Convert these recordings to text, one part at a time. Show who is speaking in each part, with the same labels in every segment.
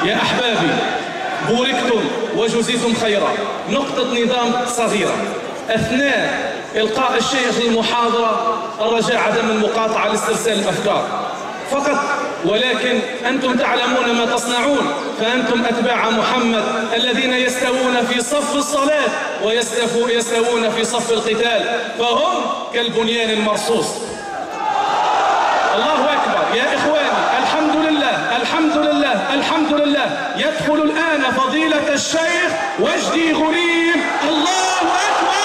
Speaker 1: يا أحبابي، بوركتم وجزيتم خيرا. نقطة نظام صغيرة: أثناء إلقاء الشيخ المحاضرة الرجاء عدم المقاطعة لاسترسال الأفكار فقط، ولكن أنتم تعلمون ما تصنعون، فأنتم أتباع محمد الذين يستوون في صف الصلاة ويستوون في صف القتال، فهم كالبنيان المرصوص. الله أكبر يا إخواني، الحمد لله الحمد لله الحمد لله. يدخل الآن فضيلة الشيخ وجدي غريم. الله أكبر.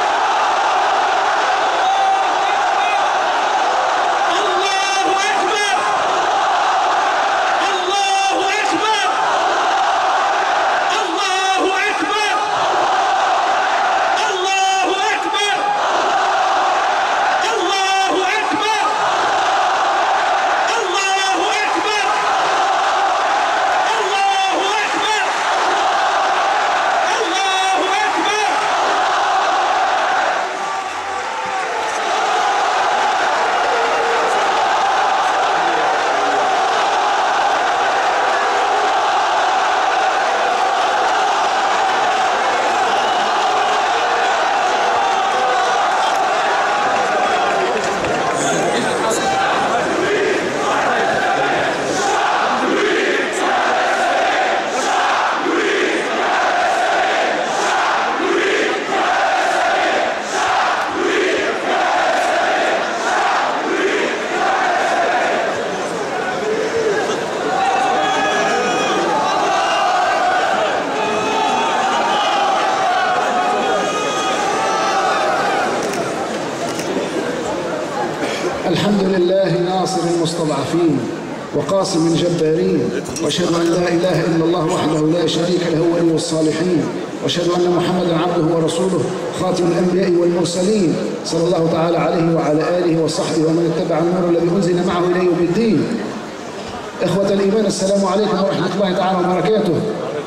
Speaker 2: الحمد لله ناصر المستضعفين وقاسم الجبارين، واشهد ان لا اله الا الله وحده لا شريك له ولي الصالحين، واشهد ان محمدا عبده ورسوله خاتم الانبياء والمرسلين، صلى الله تعالى عليه وعلى اله وصحبه ومن اتبع النور الذي انزل معه الى يوم الدين. اخوه الايمان، السلام عليكم ورحمه الله تعالى وبركاته.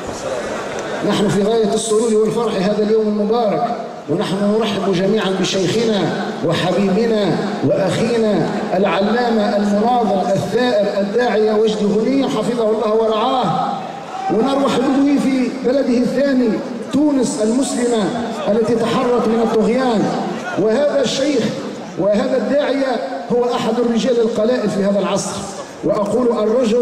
Speaker 2: نحن في غايه السرور والفرح هذا اليوم المبارك، ونحن نرحب جميعا بشيخنا وحبيبنا وأخينا العلامة المناظر الثائر الداعية وجدي غنيم حفظه الله ورعاه، ونرحب به في بلده الثاني تونس المسلمة التي تحررت من الطغيان. وهذا الشيخ وهذا الداعية هو أحد الرجال القلائل في هذا العصر، وأقول الرجل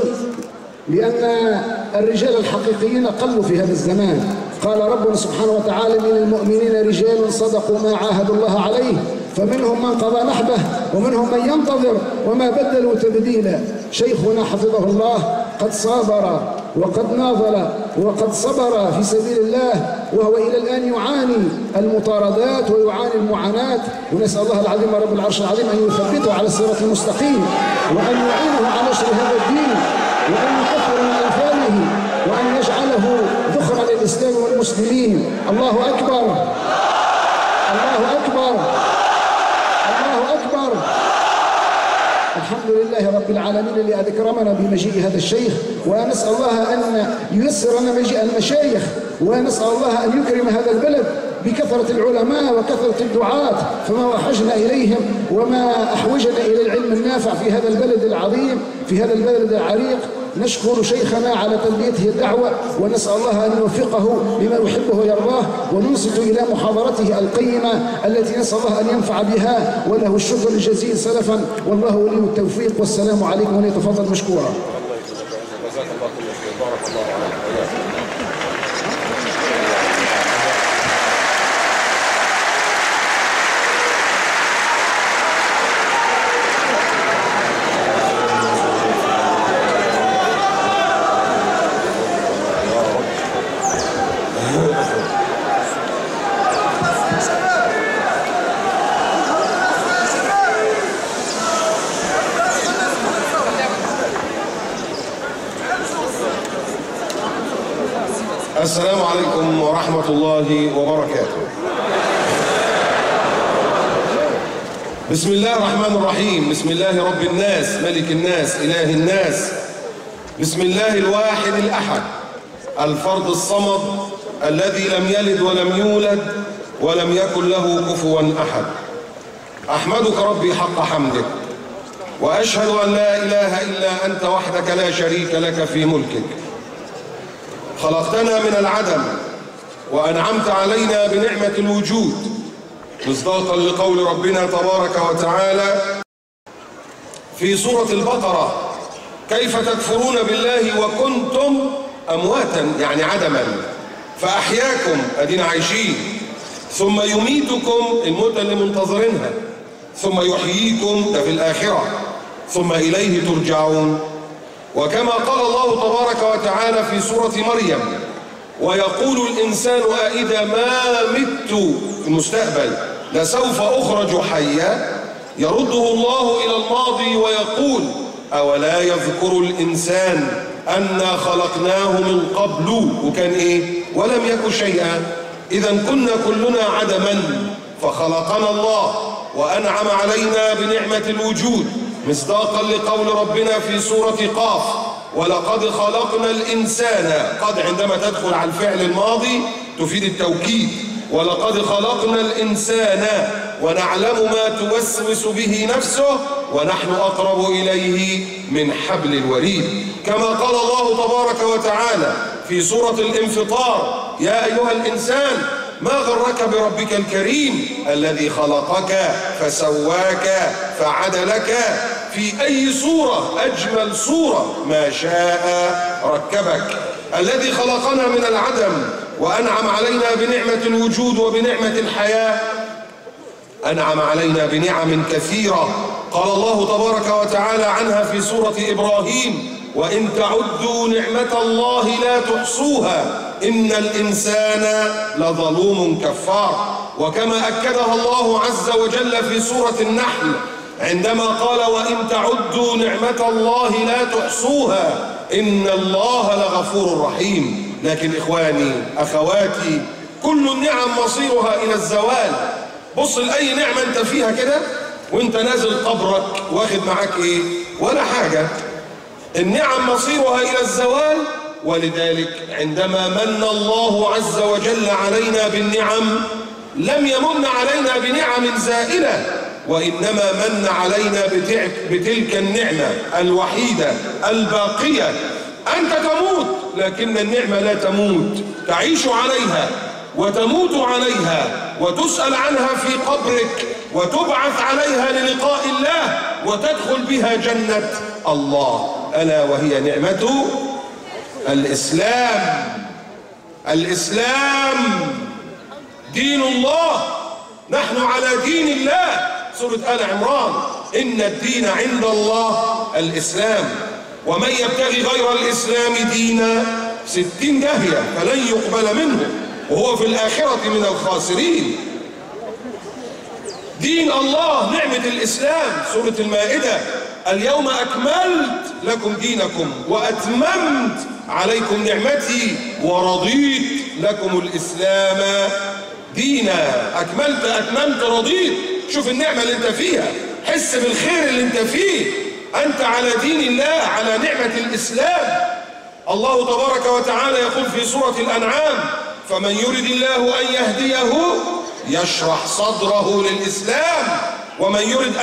Speaker 2: لأن الرجال الحقيقيين قلوا في هذا الزمان. قال ربنا سبحانه وتعالى: من المؤمنين رجال صدقوا ما عاهدوا الله عليه فمنهم من قضى نحبه ومنهم من ينتظر وما بدلوا تبديلا. شيخنا حفظه الله قد صابر وقد ناضل وقد صبر في سبيل الله، وهو إلى الآن يعاني المطاردات ويعاني المعاناة، ونسأل الله العظيم رب العرش العظيم أن يثبته على الصراط المستقيم، وأن يعينه على نشر هذا الدين، وأن يكثر من أمثاله، وأن يجعله ذخرا للإسلام والمسلمين. الله أكبر الله أكبر الله أكبر. الحمد لله رب العالمين الذي أكرمنا بمجيء هذا الشيخ، ونسأل الله أن ييسر لنا مجيء المشايخ، ونسأل الله أن يكرم هذا البلد بكثرة العلماء وكثرة الدعاة، فما وحشنا إليهم وما أحوجنا إلى العلم النافع في هذا البلد العظيم، في هذا البلد العريق. نشكر شيخنا على تلبيته الدعوة، ونسأل الله أن يوفقه لما يحبه ويرضاه، وننصت إلى محاضرته القيمة التي نسأل الله أن ينفع بها، وله الشكر الجزيل سلفا، والله ولي التوفيق. والسلام عليكم، وليتفضل مشكورا.
Speaker 3: السلام عليكم ورحمة الله وبركاته. بسم الله الرحمن الرحيم. بسم الله رب الناس ملك الناس إله الناس. بسم الله الواحد الأحد الفرد الصمد الذي لم يلد ولم يولد ولم يكن له كفوا أحد. أحمدك ربي حق حمدك، وأشهد أن لا إله إلا أنت وحدك لا شريك لك في ملكك، خلقتنا من العدم وأنعمت علينا بنعمة الوجود، مصداقا لقول ربنا تبارك وتعالى في سورة البقرة: كيف تكفرون بالله وكنتم أمواتا، يعني عدما، فأحياكم، أدينا عايشين، ثم يميتكم، الموت اللي منتظرينها، ثم يحييكم، ده في الآخرة، ثم إليه ترجعون. وكما قال الله تبارك وتعالى في سورة مريم: ويقول الإنسان أإذا ما مت، في المستقبل، لسوف أخرج حيا، يرده الله إلى الماضي ويقول: أولا يذكر الإنسان أنا خلقناه من قبل، وكان إيه؟ ولم يكن شيئا. إذا كنا كلنا عدما، فخلقنا الله وأنعم علينا بنعمة الوجود، مصداقا لقول ربنا في سورة قاف: ولقد خلقنا الإنسان. قد عندما تدخل على الفعل الماضي تفيد التوكيد. ولقد خلقنا الإنسان ونعلم ما توسوس به نفسه ونحن أقرب إليه من حبل الوريد. كما قال الله تبارك وتعالى في سورة الانفطار: يا أيها الإنسان ما غرك بربك الكريم الذي خلقك فسواك فعدلك في أي صورة، أجمل صورة ما شاء ركبك. الذي خلقنا من العدم وأنعم علينا بنعمة الوجود وبنعمة الحياة، أنعم علينا بنعم كثيرة قال الله تبارك وتعالى عنها في سورة إبراهيم: وإن تعدوا نعمة الله لا تحصوها إن الإنسان لظلوم كفار. وكما أكدها الله عز وجل في سورة النحل عندما قال: وإن تعدوا نعمة الله لا تحصوها إن الله لغفور رحيم. لكن إخواني أخواتي، كل النعم مصيرها إلى الزوال. بص لأي نعمة أنت فيها كده وأنت نازل قبرك واخد معاك إيه؟ ولا حاجة. النعم مصيرها إلى الزوال. ولذلك عندما من الله عز وجل علينا بالنعم لم يمن علينا بنعم زائلة، وإنما من علينا بتلك النعمة الوحيدة الباقية. أنت تموت لكن النعمة لا تموت، تعيش عليها وتموت عليها وتسأل عنها في قبرك وتبعث عليها للقاء الله وتدخل بها جنة الله، ألا وهي نعمة الإسلام. الإسلام دين الله، نحن على دين الله. سورة آل عمران: إن الدين عند الله الإسلام ومن يبتغي غير الإسلام دينا 60 داهية فلن يقبل منه وهو في الآخرة من الخاسرين. دين الله نعمة الإسلام. سورة المائدة: اليوم أكملت لكم دينكم وأتممت عليكم نعمتي ورضيت لكم الإسلام دينا. أكملت، أتممت، رضيت. شوف النعمة اللي انت فيها، حس بالخير اللي انت فيه. أنت على دين الله، على نعمة الإسلام. الله تبارك وتعالى يقول في سورة الأنعام: فمن يرد الله أن يهديه يشرح صدره للإسلام ومن يرد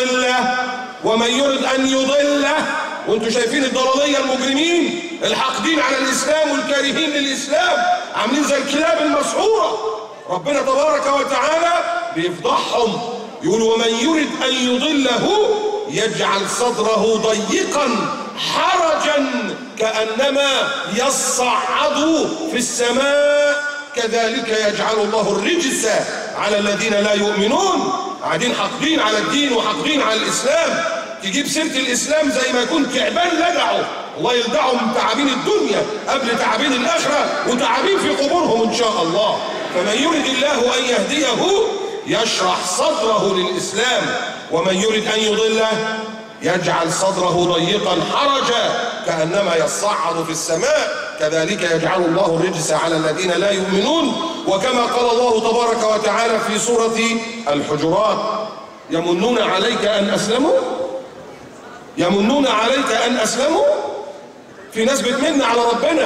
Speaker 3: أن يضله وانتوا شايفين الضلالية المجرمين الحاقدين على الإسلام والكارهين للإسلام عاملين زي الكلاب المسعورة. ربنا تبارك وتعالى بيفضحهم، يقول: ومن يرد أن يضله يجعل صدره ضيقا حرجا كأنما يصعد في السماء كذلك يجعل الله الرجس على الذين لا يؤمنون. قاعدين حاقدين على الدين وحاقدين على الإسلام. تجيب سيرة الإسلام زي ما يكون تعبان لدعه، الله يلدعهم من تعابين الدنيا قبل تعابين الآخرة وتعابين في قبورهم إن شاء الله. فمن يرد الله أن يهديه يشرح صدره للإسلام ومن يرد أن يضله يجعل صدره ضيقا حرجا كأنما يصعد في السماء كذلك يجعل الله الرجس على الذين لا يؤمنون. وكما قال الله تبارك وتعالى في سورة الحجرات: يمنون عليك أن أسلموا، يمنون عليك أن أسلموا. في ناس بتمن على ربنا،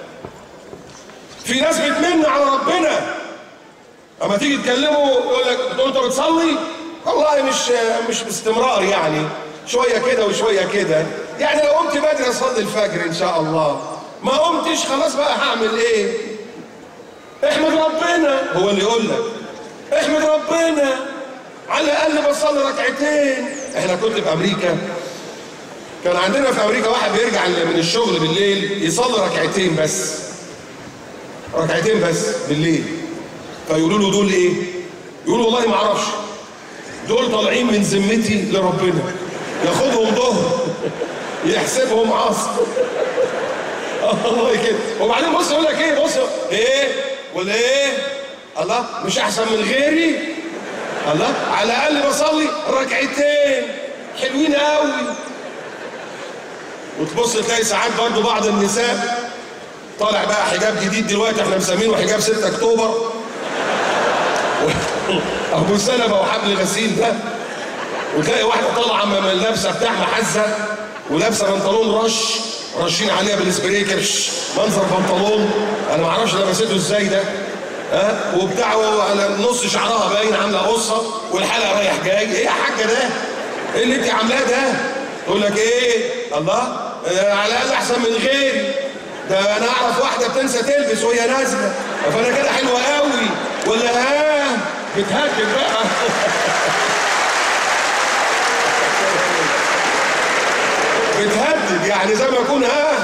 Speaker 3: في ناس بتمن على ربنا. اما تيجي تكلمه يقول لك: تقول انت بتصلي؟ والله مش باستمرار، يعني شويه كده وشويه كده، يعني لو قمت بدري اصلي الفجر ان شاء الله. ما قمتش خلاص بقى هعمل ايه؟ احمد ربنا. هو اللي يقول لك احمد ربنا، على الاقل بصلي ركعتين. احنا كنت في امريكا، كان عندنا في امريكا واحد بيرجع من الشغل بالليل يصلي ركعتين بس، ركعتين بس بالليل. فيقولوا له دول ايه؟ يقول والله ما اعرفش، دول طالعين من ذمتي لربنا، ياخدهم ظهر يحسبهم عصر. الله كده. وبعدين بص يقول لك ايه؟ بص ايه ولا ايه؟ الله مش احسن من غيري؟ الله على الاقل بصلي ركعتين حلوين قوي. وتبص تلاقي ساعات برضه بعض النساء طالع بقى حجاب جديد دلوقتي احنا مسمينه حجاب 6 اكتوبر ابو سلمة وحبل غسيل ده. وتلاقي واحده طالعه لابسه بتاع محزه ولابسه بنطلون رشين عليها بالسبراي كرش، منظر بنطلون انا ما اعرفش لبسته ازاي ده، وبتاع على نص شعرها باين عامله قصه والحلقه رايح جاي. ايه يا حاجه ده؟ ايه اللي انت عاملاه ده؟ تقول لك ايه؟ الله على الاقل احسن من غيري. ده انا اعرف واحده بتنسى تلبس وهي نازله، فانا كده حلوه قوي ولا بتهاجم بقى. بتهدد يعني زي ما يكون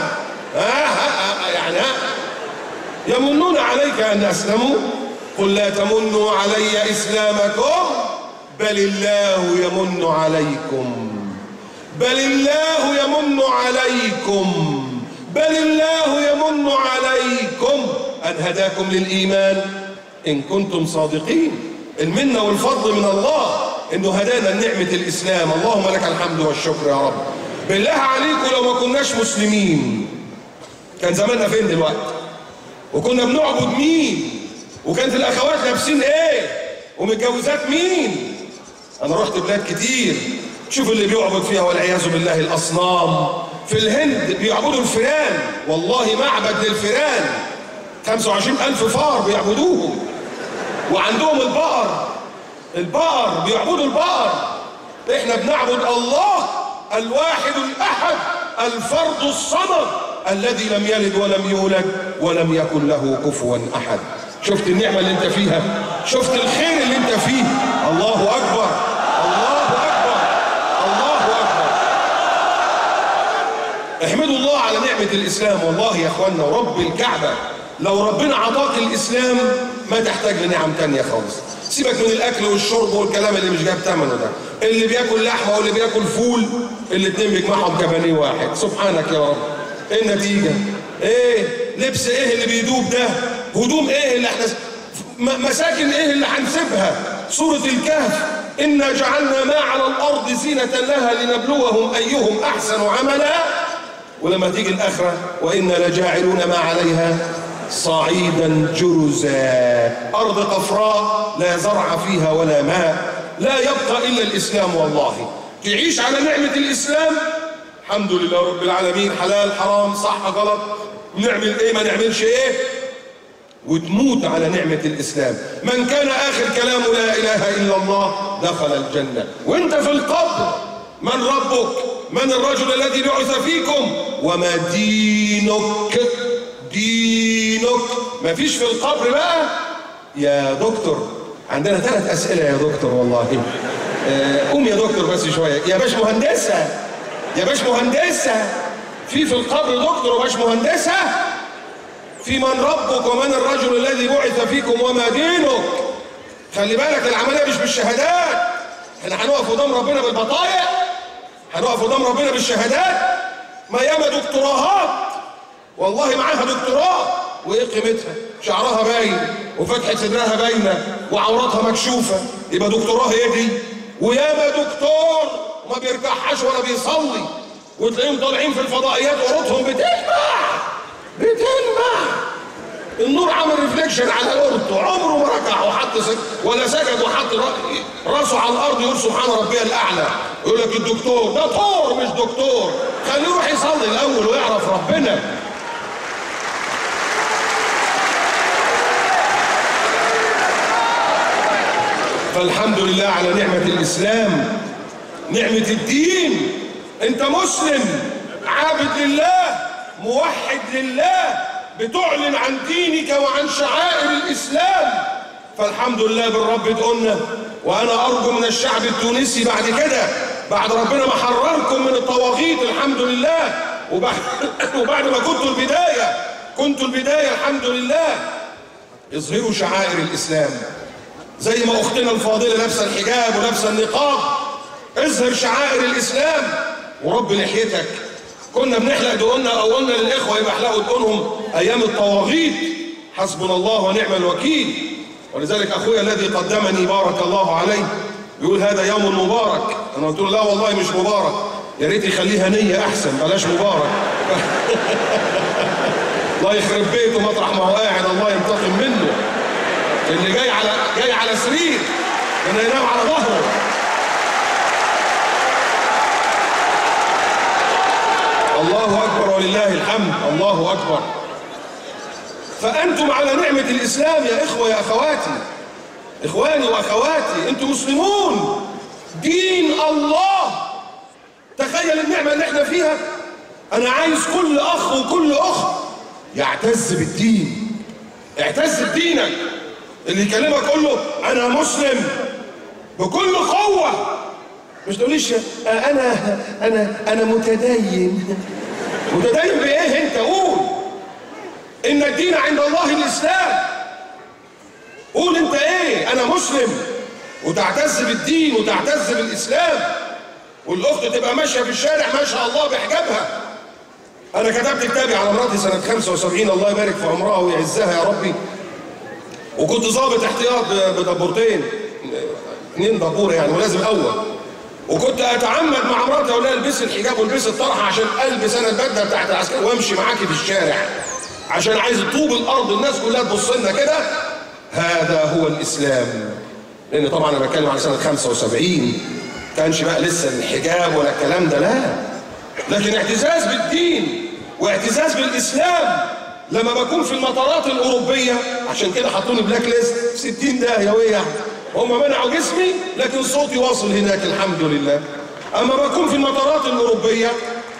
Speaker 3: يعني يمنون عليك ان اسلموا قل لا تمنوا علي اسلامكم بل الله يمن عليكم، بل الله يمن عليكم، بل الله يمن عليكم ان هداكم للايمان ان كنتم صادقين. المنه والفضل من الله انه هدانا لنعمه الاسلام، اللهم لك الحمد والشكر يا رب. بالله عليكم لو ما كناش مسلمين كان زماننا فين دلوقتي؟ وكنا بنعبد مين؟ وكانت الاخوات لابسين ايه؟ ومتجوزات مين؟ انا رحت بلاد كتير شوف اللي بيعبد فيها والعياذ بالله الاصنام. في الهند بيعبدوا الفئران، والله معبد للفئران 25,000 فار بيعبدوهم. وعندهم البقر بيعبدوا البقر. احنا بنعبد الله الواحد الاحد الفرد الصمد الذي لم يلد ولم يولد ولم يكن له كفوا احد. شفت النعمه اللي انت فيها؟ شفت الخير اللي انت فيه؟ الله اكبر، الله اكبر، الله اكبر. احمدوا الله على نعمه الاسلام. والله يا اخوانا ورب الكعبه لو ربنا عطاك الاسلام ما تحتاج لنعم تانية خالص. سيبك من الاكل والشرب والكلام اللي مش جاب ثمنه ده. اللي بياكل لحمه واللي بياكل فول الاتنين بيجمعهم كبانيه واحد. سبحانك يا رب. ايه النتيجه؟ ايه؟ لبس ايه اللي بيدوب ده؟ هدوم ايه اللي احنا مساكن ايه اللي هنسيبها؟ سوره الكهف انا جعلنا ما على الارض زينه لها لنبلوهم ايهم احسن عملا. ولما تيجي الاخره وانا لجاعلون ما عليها صعيدا جرزا، ارض قفراء لا زرع فيها ولا ماء، لا يبقى الا الاسلام. والله تعيش على نعمه الاسلام الحمد لله رب العالمين، حلال حرام صح غلط نعمل ايه ما نعملش ايه، وتموت على نعمه الاسلام. من كان اخر كلامه لا اله الا الله دخل الجنه. وانت في القبر من ربك؟ من الرجل الذي بعث فيكم؟ وما دينك؟ دينك. ما فيش في القبر بقى يا دكتور. عندنا 3 اسئله يا دكتور والله. قوم يا دكتور بس شويه. يا باش مهندسه، يا باش مهندسه. في القبر دكتور وباش مهندسه. في من ربك ومن الرجل الذي بعث فيكم وما دينك. خلي بالك العمليه مش بالشهادات. احنا هنقف قدام ربنا بالبطايق، هنقف قدام ربنا بالشهادات. ما ياما دكتوراهات والله معاها دكتوراه وايه قيمتها؟ شعرها باين وفتحه صدرها باينه وعوراتها مكشوفه، يبقى دكتوراه ايه دي؟ وياما دكتور وما بيركعش ولا بيصلي وتلاقيهم طالعين في الفضائيات عروضهم بتلمع. النور عمل ريفليكشن على الارض، عمره ما ركع وحط ولا سجد وحط راسه على الارض يقول سبحان ربي الاعلى. يقول لك الدكتور ده طور مش دكتور. خليه يروح يصلي الاول ويعرف ربنا. فالحمد لله على نعمة الإسلام، نعمة الدين. أنت مسلم عابد لله موحد لله، بتعلن عن دينك وعن شعائر الإسلام. فالحمد لله بالرب تقولنا. وأنا أرجو من الشعب التونسي بعد كده، بعد ربنا ما حرركم من الطواغيت الحمد لله، وبعد ما كنتوا البداية الحمد لله، اظهروا شعائر الإسلام زي ما أختنا الفاضلة لابسة الحجاب ولابسة النقاب. اظهر شعائر الإسلام ورب لحيتك. كنا بنحلق دقوننا أو قلنا للإخوة يبقى احلقوا دقونهم أيام الطواغيت. حسبنا الله ونعم الوكيل. ولذلك أخويا الذي قدمني بارك الله عليه يقول هذا يوم مبارك. أنا قلت له لا والله مش مبارك، يا ريت يخليها نية أحسن بلاش مبارك. الله يخرب بيته مطرح ما هو قاعد، الله ينتقم منه. اللي جاي على سرير انه ينام على ظهره. الله اكبر ولله الحمد، الله اكبر. فانتم على نعمة الاسلام يا اخوة يا اخواتي، اخواني واخواتي، انتم مسلمون دين الله. تخيل النعمة اللي احنا فيها. انا عايز كل اخ وكل اخت يعتز بالدين. اعتز بدينك. اللي يكلمك قول له انا مسلم بكل قوة. مش تقوليش انا متدين. متدين بايه انت؟ قول ان الدين عند الله الاسلام. قول انت ايه؟ انا مسلم، وتعتز بالدين وتعتز بالاسلام. والاخت تبقى ماشيه في الشارع ما شاء الله بحجابها. انا كتبت كتابي على مراتي سنه 75 الله يبارك في عمرها ويعزها يا ربي. وكنت ضابط احتياط بدبورتين، 2 دبور يعني ولازم اول. وكنت اتعمد مع مراتي اقول لها البسي الحجاب والبسي الطرحه عشان البس انا البدله بتاعت العسكري وامشي معاكي في الشارع، عشان عايز طوب الارض الناس كلها تبص لنا كده. هذا هو الاسلام. لان طبعا انا بتكلم على سنه 75 كانش بقى لسه الحجاب ولا الكلام ده، لا، لكن اعتزاز بالدين واعتزاز بالاسلام. لما بكون في المطارات الاوروبيه، عشان كده حطوني بلاك ليست 60 داهيه ويه يعني. هم منعوا جسمي لكن صوتي واصل هناك الحمد لله. اما بكون في المطارات الاوروبيه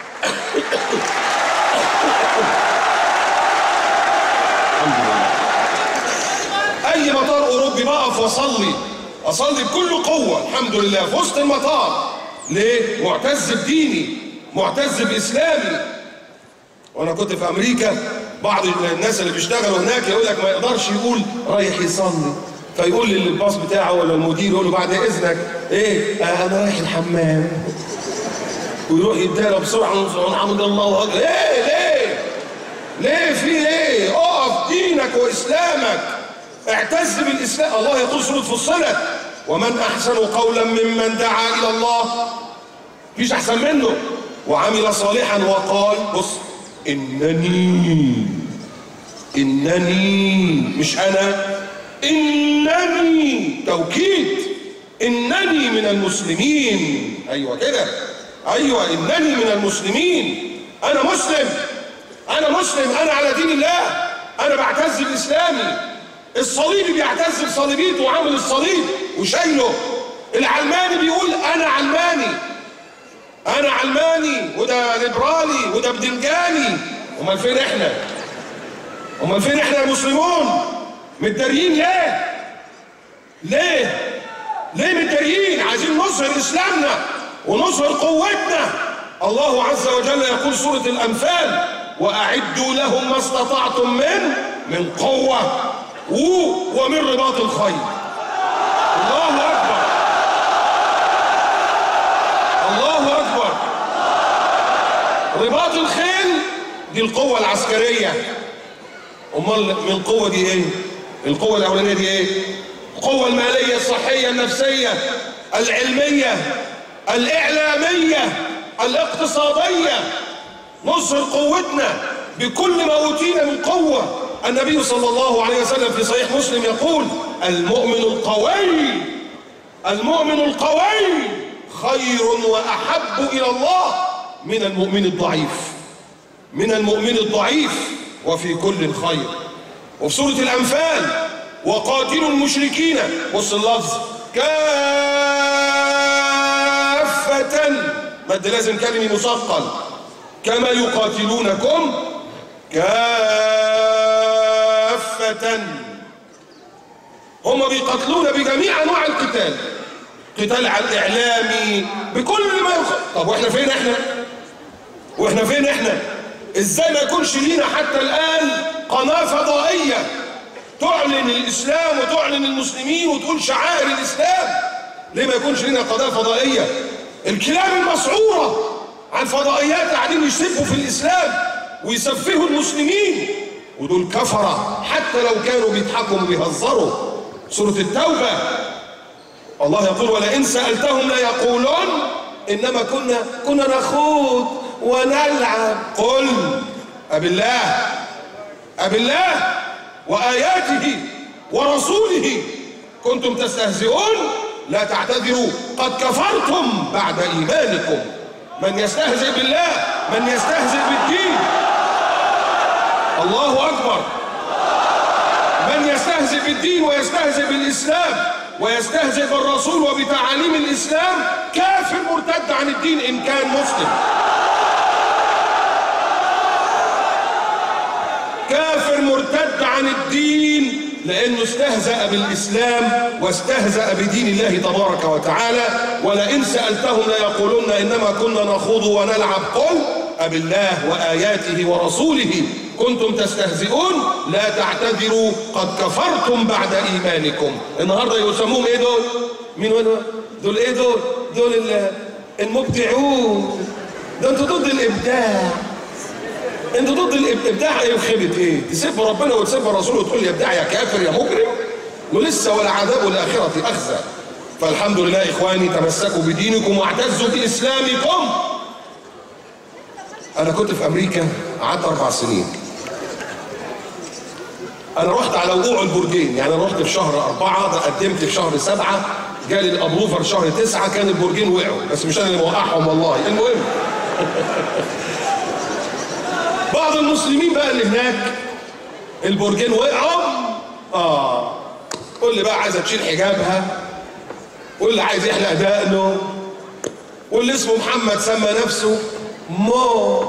Speaker 3: الحمد لله، اي مطار اوروبي بقف اصلي بكل قوه الحمد لله في وسط المطار. ليه؟ معتز بديني، معتز باسلامي. وانا كنت في امريكا، بعض الناس اللي بيشتغلوا هناك يقول لك ما يقدرش يقول رايح يصلي، فيقول للباص بتاعه ولا المدير يقول له بعد اذنك ايه؟ انا رايح الحمام. ويروح يديها بسرعه الحمد الله اكبر. ليه في ايه؟ اقف دينك واسلامك، اعتز بالاسلام. الله يقول سوره فصلت ومن احسن قولا ممن دعا الى الله. مفيش احسن منه. وعمل صالحا وقال بص إنني مش أنا، إنني توكيد، إنني من المسلمين. أيوة كده، أيوة إنني من المسلمين. أنا مسلم، أنا على دين الله، أنا بعتز بإسلامي. الصليبي بيعتز بصليبيته وعامل الصليب وشايله. العلماني بيقول أنا علماني وده ليبرالي وده بدنجاني. امال فين احنا؟ المسلمون متداريين ليه متداريين؟ عايزين نظهر اسلامنا ونظهر قوتنا. الله عز وجل يقول سورة الانفال واعدوا لهم ما استطعتم من قوة ومن رباط الخيل. الله اكبر، الله اكبر. رباط الخيل دي القوة العسكرية. امال من القوة دي ايه؟ القوة الاولانية دي ايه؟ القوة المالية الصحية النفسية العلمية الاعلامية الاقتصادية. نظهر قوتنا بكل ما اوتينا من قوة. النبي صلى الله عليه وسلم في صحيح مسلم يقول المؤمن القوي خير واحب الى الله من المؤمن الضعيف وفي كل خير. وفي سورة الأنفال وقاتلوا المشركين، بص اللفظ كافة، مد لازم كلمي مثقل، كما يقاتلونكم كافة. هم بيقتلون بجميع أنواع القتال، قتال على الإعلامي بكل ما طب واحنا فين احنا؟ واحنا فين احنا؟ ازاي ما يكونش لينا حتى الآن قناة فضائية تعلن الإسلام وتعلن المسلمين وتقول شعائر الإسلام؟ ليه ما يكونش لينا قناة فضائية؟ الكلام المسعورة عن فضائيات قاعدين يسبوا في الإسلام ويسفهوا المسلمين، ودول كفرة حتى لو كانوا بيضحكوا وبيهزروا. سورة التوبة الله يقول ولئن سألتهم ليقولون إنما كنا نخوض ونلعب. قل أبالله وآياته ورسوله كنتم تستهزئون لا تعتذروا قد كفرتم بعد إيمانكم. من يستهزئ بالله، من يستهزئ بالدين، الله أكبر، من يستهزئ بالدين ويستهزئ بالإسلام ويستهزئ بالرسول وبتعاليم الإسلام كافر مرتد عن الدين إن كان مسلم. كافر مرتد عن الدين لأنه استهزأ بالإسلام واستهزأ بدين الله تبارك وتعالى. ولئن سألتهم ليقولون إنما كنا نخوض ونلعب. قل أبالله وآياته ورسوله كنتم تستهزئون لا تعتذروا قد كفرتم بعد إيمانكم. النهارده يسموهم إيه دول؟ مين دول؟ إيه دول؟ دول المبدعون. ده أنتوا ضد الإبداع. انتوا ضد الابداع. ايه وخيبه ايه؟ تسب ربنا وتسب الرسول وتقول يا ابداع يا كافر يا مجرم، ولسه ولا عذاب الاخره اخزى. فالحمد لله اخواني، تمسكوا بدينكم واعتزوا باسلامكم. انا كنت في امريكا قعدت 4 سنين. انا رحت على وقوع البرجين، يعني انا رحت في شهر 4 قدمت في شهر 7 جالي الابروفر شهر 9 كان البرجين وقعوا، بس مش انا اللي موقعهم والله. المهم بعض المسلمين بقى اللي هناك البرجين وقعوا. واللي بقى عايزه تشيل حجابها، واللي عايز يحلق دقنه، واللي اسمه محمد سمى نفسه مو،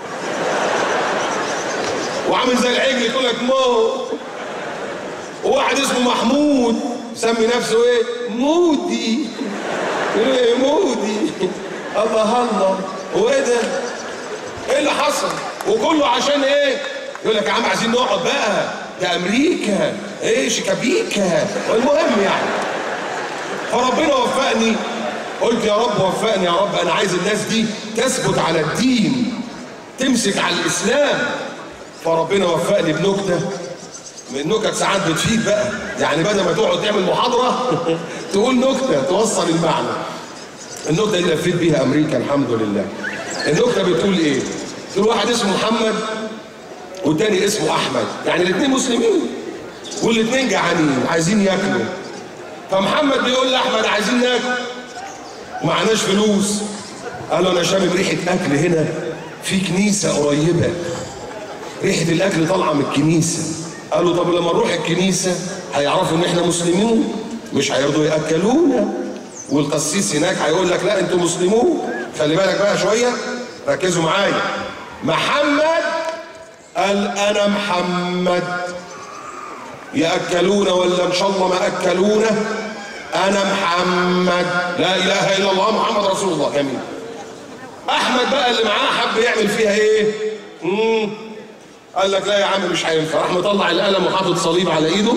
Speaker 3: وعامل زي العجل يقول لك مو. وواحد اسمه محمود سمي نفسه ايه؟ مودي. يقول ايه مودي؟ الله الله. وايه ده؟ ايه اللي حصل؟ وكله عشان ايه؟ يقول لك يا عم عايزين نقعد بقى، ده امريكا، ايه شيكابيكا. والمهم يعني فربنا وفقني، قلت يا رب وفقني يا رب، انا عايز الناس دي تثبت على الدين، تمسك على الاسلام. فربنا وفقني بنكته من النكت ساعات بتفيد بقى، يعني بدل ما تقعد تعمل محاضره تقول نكته توصل المعنى. النكته اللي لفيت بيها امريكا الحمد لله. النكته بتقول ايه؟ تقول واحد اسمه محمد والتاني اسمه احمد، يعني الاثنين مسلمين والاثنين جعانين عايزين ياكلوا. فمحمد بيقول لاحمد عايزين ناكل ومعناش فلوس. قال له انا شامم ريحه اكل هنا في كنيسه قريبه، ريحه الاكل طالعه من الكنيسه. قال له طب لما نروح الكنيسه هيعرفوا ان احنا مسلمين، مش هيرضوا ياكلونا، والقسيس هناك هيقول لك لا انتوا مسلمون. خلي بالك بقى شويه، ركزوا معايا. محمد قال انا محمد، ياكلونا ولا ان شاء الله ما اكلونا انا محمد، لا اله الا الله محمد رسول الله. جميل. احمد بقى اللي معاه حب يعمل فيها ايه؟ قال لك لا يا عم مش هينفع. راح مطلع القلم وحاطط صليب على ايده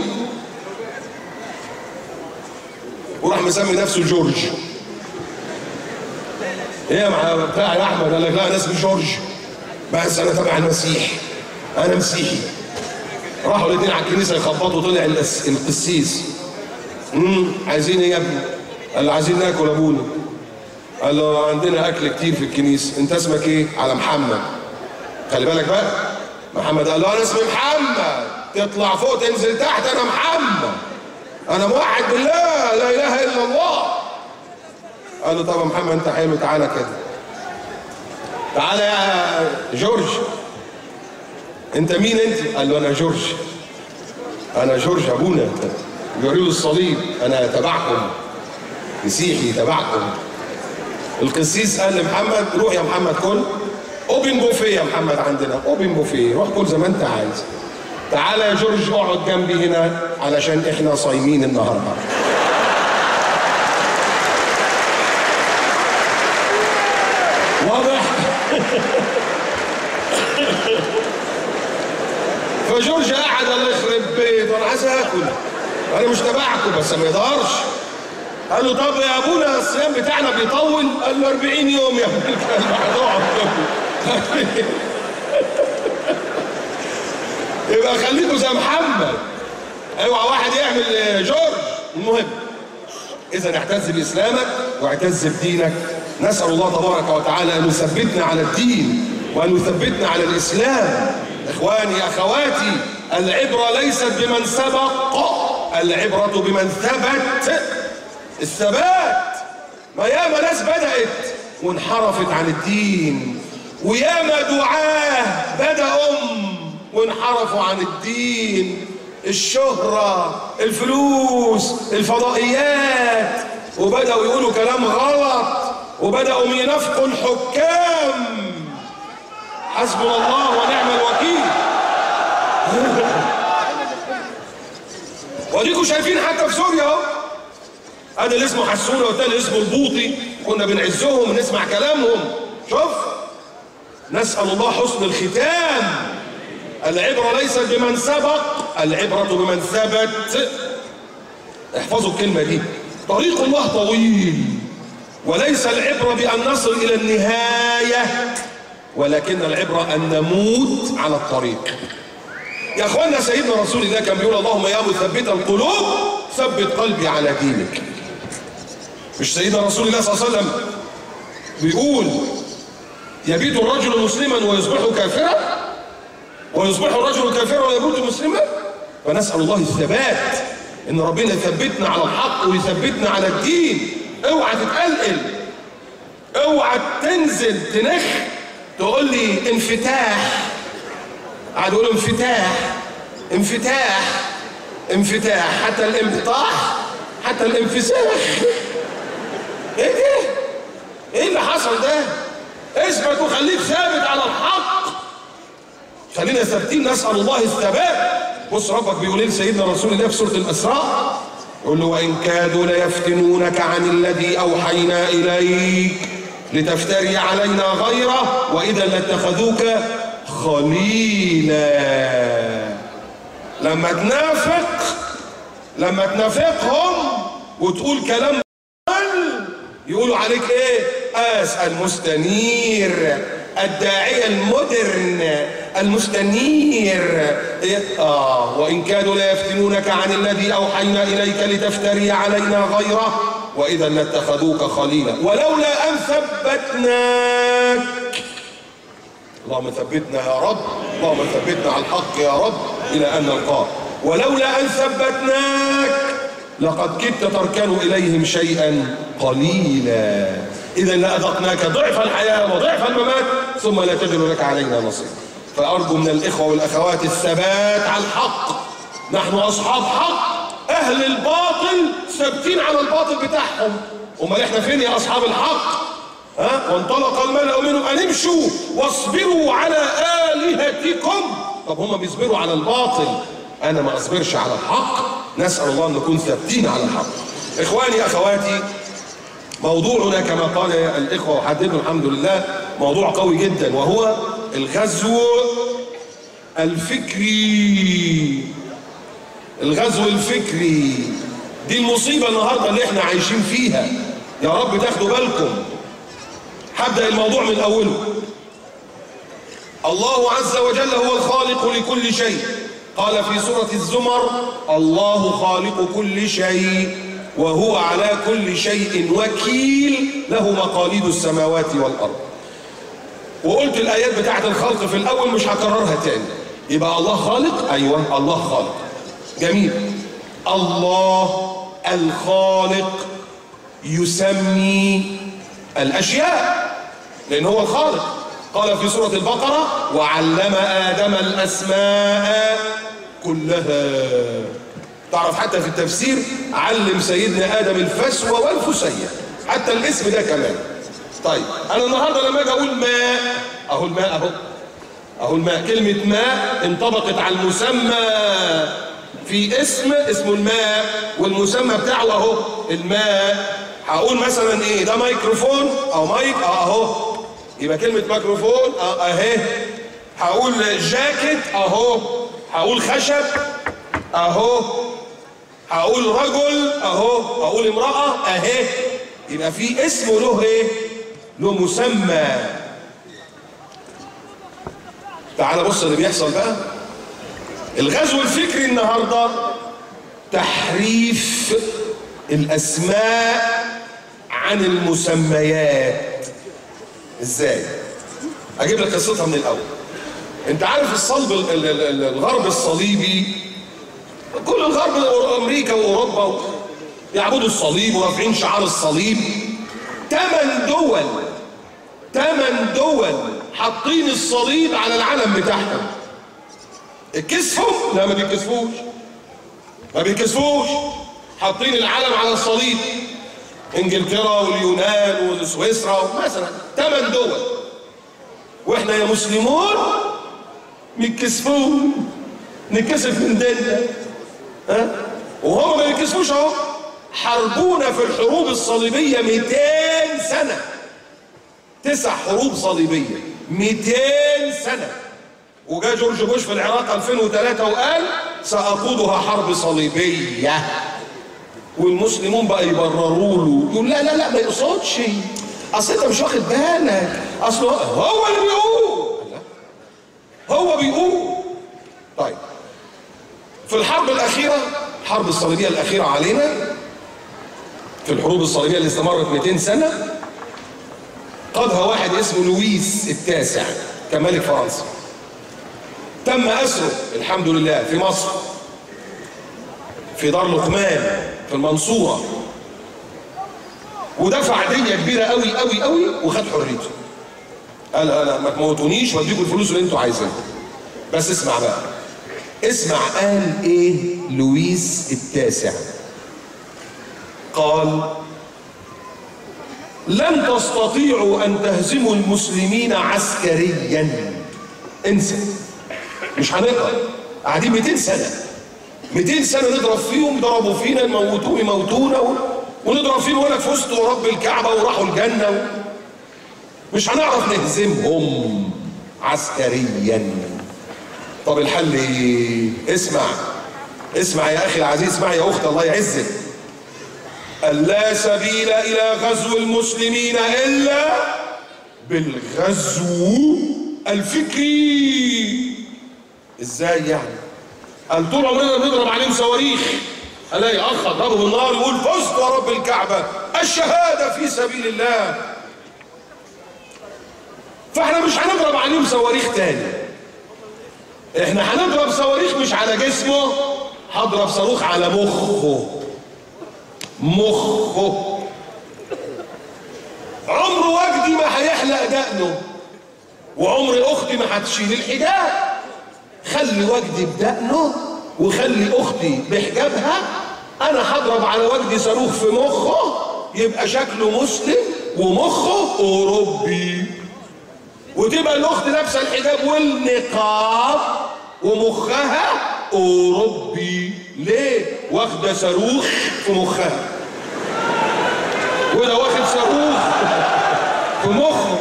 Speaker 3: وراح مسمي نفسه جورج. ايه يا بتاع يا احمد؟ قال لك لا انا اسمي جورج بس انا تبع المسيح، انا مسيحي. راحوا الاثنين على الكنيسه يخبطوا، طلع القسيس. عايزين ايه يا ابني؟ قال له عايزين ناكل ابونا. قال له عندنا اكل كتير في الكنيسه. انت اسمك ايه؟ على محمد. خلي بالك بقى. محمد قال له انا اسمي محمد، تطلع فوق تنزل تحت، انا محمد، انا موحد بالله لا اله الا الله. قال له طب يا محمد انت حلو، تعالى كده، تعالى يا جورج. انت مين انت؟ قال له انا جورج، انا جورج ابونا. بيوري له الصليب، انا تبعكم، مسيحي تبعكم. القسيس قال لمحمد روح يا محمد كل، اوبن بوفيه يا محمد، عندنا اوبن بوفيه، روح كل زي ما انت عايز. تعالى يا جورج اقعد جنبي هنا علشان احنا صايمين النهارده. واضح؟ فجورج قعد الله يخرب بيته، انا عايز اكل، انا مش تبعكم بس ما يقدرش. قال له طب يا ابونا الصيام بتاعنا بيطول؟ قال له 40 يوم يا ابني. يبقى خليكوا زي محمد، اوعى واحد يعمل جورج. المهم اذا اعتز باسلامك واعتز بدينك. نسال الله تبارك وتعالى ان يثبتنا على الدين وان يثبتنا على الاسلام. اخواني اخواتي، العبره ليست بمن سبق، العبره بمن ثبت. الثبات، ما ياما ناس بدات وانحرفت عن الدين، وياما دعاه بدأوا وانحرفوا عن الدين. الشهرة، الفلوس، الفضائيات، وبدأوا يقولوا كلام غلط، وبدأوا ينافقوا الحكام. حسبنا الله ونعم الوكيل. وديكوا شايفين حتى في سوريا اهو، هذا اللي اسمه حسونه والتاني اسمه البوطي، كنا بنعزهم ونسمع كلامهم. شوف، نسأل الله حسن الختام. العبرة ليست بمن سبق، العبرة بمن ثبت. احفظوا الكلمة دي. طريق الله طويل، وليس العبرة بأن نصل إلى النهاية، ولكن العبرة أن نموت على الطريق. يا أخوانا، سيدنا رسول الله كان بيقول اللهم يا مثبت القلوب ثبت قلبي على دينك. مش سيدنا رسول الله صلى الله عليه وسلم بيقول يبيت الرجل مسلما ويصبح كافرا، ويصبح الرجل كافرا ويموت مسلما؟ فنسأل الله الثبات، ان ربنا يثبتنا على الحق ويثبتنا على الدين. اوعى تتقلقل، اوعى تنزل تنخ تقول لي انفتاح. قاعد اقول انفتاح انفتاح انفتاح، حتى الانفتاح حتى الانفساح. ايه ده؟ ايه اللي حصل ده؟ اثبت وخليك ثابت على الحق. خلينا ثابتين، نسأل الله الثبات. بص ربك بيقول ايه لسيدنا رسول الله في سورة الإسراء؟ يقول له وإن كادوا ليفتنونك عن الذي أوحينا إليك لتفتري علينا غيره وإذا لاتخذوك خليلا. لما تنافقهم وتقول كلام يقولوا عليك ايه؟ المستنير، الداعية المودرن، المستنير. وإن كادوا ليفتنونك عن الذي أوحينا إليك لتفتري علينا غيره وإذا لاتخذوك خليلا ولولا أن ثبتناك. اللهم ثبتنا يا رب، اللهم ثبتنا على الحق يا رب إلى أن نلقاك. ولولا أن ثبتناك لقد كدت تركن إليهم شيئا قليلا إذا لأذقناك ضعف الحياة وضعف الممات ثم لا تجد لك علينا نصير. فأرجو من الإخوة والأخوات الثبات على الحق. نحن أصحاب حق، أهل الباطل ثابتين على الباطل بتاعهم. أمال إحنا فين يا أصحاب الحق؟ وانطلق الملأ منهم أن امشوا واصبروا على آلهتكم. طب هم بيصبروا على الباطل، أنا ما أصبرش على الحق. نسأل الله أن نكون ثابتين على الحق. إخواني أخواتي، موضوعنا كما قال الإخوة وحددوا الحمد لله موضوع قوي جدا، وهو الغزو الفكري. الغزو الفكري دي المصيبة النهاردة اللي احنا عايشين فيها. يا رب تاخدوا بالكم. هبدأ الموضوع من أوله. الله عز وجل هو الخالق لكل شيء. قال في سورة الزمر الله خالق كل شيء وهو على كل شيء وكيل له مقاليد السماوات والأرض. وقلت الآيات بتاعت الخلق في الأول مش هكررها تاني. يبقى الله خالق، أيوة الله خالق، جميل. الله الخالق يسمي الأشياء لأن هو الخالق. قال في سورة البقرة وعلم آدم الأسماء كلها. تعرف حتى في التفسير علم سيدنا آدم الفسوة والفسية، حتى الاسم ده كمان. طيب انا النهارده لما اجي اقول ماء، اهو الماء اهو الماء، كلمه ماء انطبقت على المسمى في اسمه الماء، والمسمى بتاعه اهو الماء. هقول مثلا ايه ده؟ ميكروفون او مايك اهو، يبقى كلمه ميكروفون اهي. هقول جاكيت اهو، هقول خشب اهو، هقول رجل اهو، هقول امراه اهي. يبقى في اسم له ايه؟ له مسمى. تعال بص اللي بيحصل بقى. الغزو الفكري النهارده تحريف الاسماء عن المسميات. ازاي؟ اجيب لك قصتها من الاول. انت عارف الصلب الغرب الصليبي، كل الغرب امريكا واوروبا يعبدوا الصليب ورافعين شعار الصليب. 8 دول حاطين الصليب على العلم بتاعهم. اتكسفوا؟ لا ما بيتكسفوش. حاطين العلم على الصليب. انجلترا واليونان وسويسرا مثلا، 8 دول. واحنا يا مسلمون متكسفون، نتكسف من ديننا. وهم ما بيتكسفوش اهو. حاربونا في الحروب الصليبيه 200 سنه. 9 حروب صليبيه 200 سنه. وجاء جورج بوش في العراق 2003 وقال سأقودها حرب صليبيه. والمسلمون بقى يبرروا له، يقول لا ما يقصدش، اصل انت مش واخد بالك، اصل هو اللي بيقول. هو بيقول. طيب في الحرب الاخيره، الحرب الصليبيه الاخيره علينا، في الحروب الصليبيه اللي استمرت 200 سنه، قادها واحد اسمه لويس التاسع، كان ملك فرنسا. تم اسره الحمد لله في مصر، في دار لقمان في المنصوره، ودفع دية كبيره قوي قوي قوي وخد حريته. قال انا ما تموتونيش واديكم الفلوس اللي انتوا عايزينها، بس اسمع بقى، اسمع قال ايه لويس التاسع. قال لن تستطيعوا ان تهزموا المسلمين عسكريا. انسى، مش هنقدر. قاعدين 200 سنه نضرب فيهم، ضربوا فينا، يموتونا ونضرب فيهم ولا فزتوا ورب الكعبه وراحوا الجنه. مش هنعرف نهزمهم عسكريا. طب الحل ايه؟ اسمع يا اخي العزيز، اسمع يا اختي الله يعزك. لا سبيل الى غزو المسلمين الا بالغزو الفكري. ازاي يعني؟ قال طول عمرنا بنضرب عليهم صواريخ، الاقي اخ اضربه بالنار يقول فزت ورب الكعبه، الشهاده في سبيل الله. فاحنا مش هنضرب عليهم صواريخ تاني، احنا هنضرب صواريخ مش على جسمه، هضرب صاروخ على مخه. عمر وجدي ما هيحلق دقنه، وعمر اختي ما هتشيل الحجاب. خلي وجدي بدقنه وخلي اختي بحجابها. انا هضرب على وجدي صاروخ في مخه، يبقى شكله مسلم ومخه اوروبي، وتبقى الاخت لابسه الحجاب والنقاب ومخها اوروبي. ليه؟ واخده صاروخ في مخها، وده واخد صاروخ في مخه.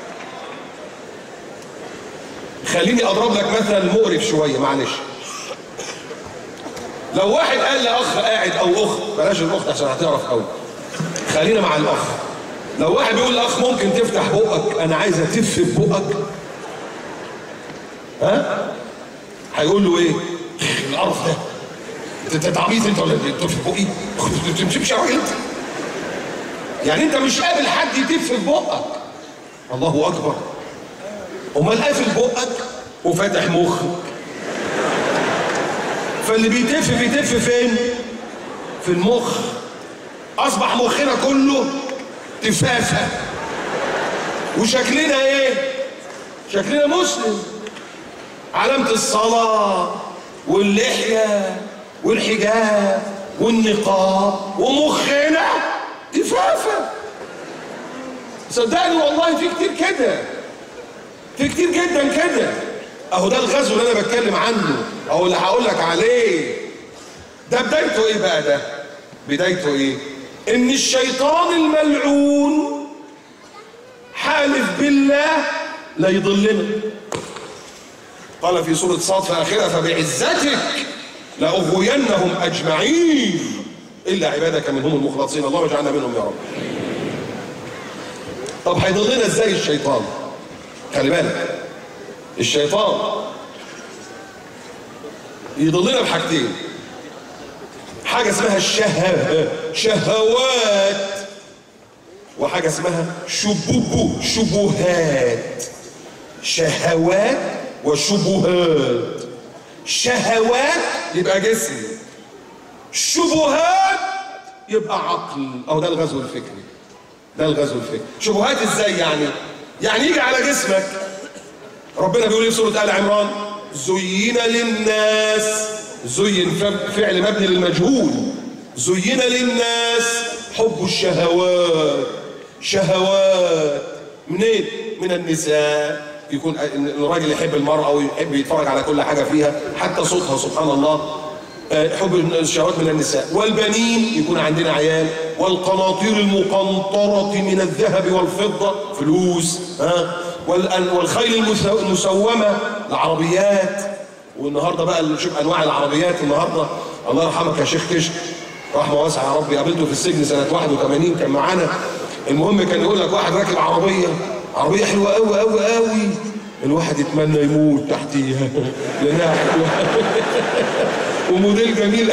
Speaker 3: خليني اضرب لك مثل مقرف شويه، معلش. لو واحد قال لاخ قاعد او اخت، بلاش الاخت عشان هتعرف قوي، خلينا مع الاخ. لو واحد بيقول لاخ ممكن تفتح بقك، انا عايز اتف ببقك، هيقول له ايه؟ القرف ده، انت عبيط انت ولا تف بقي؟ تمشي يا راجل انت. يعني انت مش قابل حد يتف في بقك. الله اكبر. امال قافل بقك وفاتح مخك. فاللي بيتف فين؟ في المخ. اصبح مخنا كله تفافه. وشكلنا ايه؟ شكلنا مسلم. علامة الصلاة واللحية والحجاب والنقاب، ومخنا تفافه. صدقني والله في كتير كده، في كتير جدا كده. اهو ده الغزو اللي انا بتكلم عنه، اهو اللي هقول لك عليه. ده بدايته ايه بقى؟ ده بدايته ايه؟ ان الشيطان الملعون حالف بالله لا يضلنا. قال في سورة صاد في آخرها فبعزتك لأغوينهم أجمعين إلا عبادك منهم المخلصين. اللهم اجعلنا منهم يا رب. طب هيضلنا ازاي الشيطان؟ خلي بالك، الشيطان يضلنا بحاجتين. حاجة اسمها شهوات، وحاجة اسمها شبهات. شهوات وشبهات. شهوات يبقى جسم، شبهات يبقى عقل. اهو ده الغزو الفكري، ده الغزو الفكري. شبهات ازاي يعني؟ يعني يجي على جسمك. ربنا بيقول في سورة آل عمران زين للناس، زين فعل مبني للمجهول، زين للناس حب الشهوات. شهوات منين؟ من النساء. يكون الراجل يحب المرأة ويحب يتفرج على كل حاجة فيها حتى صوتها سبحان الله. حب الشهوات من النساء. والبنين يكون عندنا عيال. والقناطير المقنطرة من الذهب والفضة فلوس. والخيل المسومة العربيات. والنهارده بقى نشوف انواع العربيات. النهارده الله يرحمك يا شيخ كشك رحمه واسعه يا رب، قابلته في السجن سنه 81 كان معانا. المهم كان يقول لك واحد راكب عربيه حلوه قوي قوي قوي، الواحد يتمنى يموت تحتيها لانها حلوه وموديل جميل.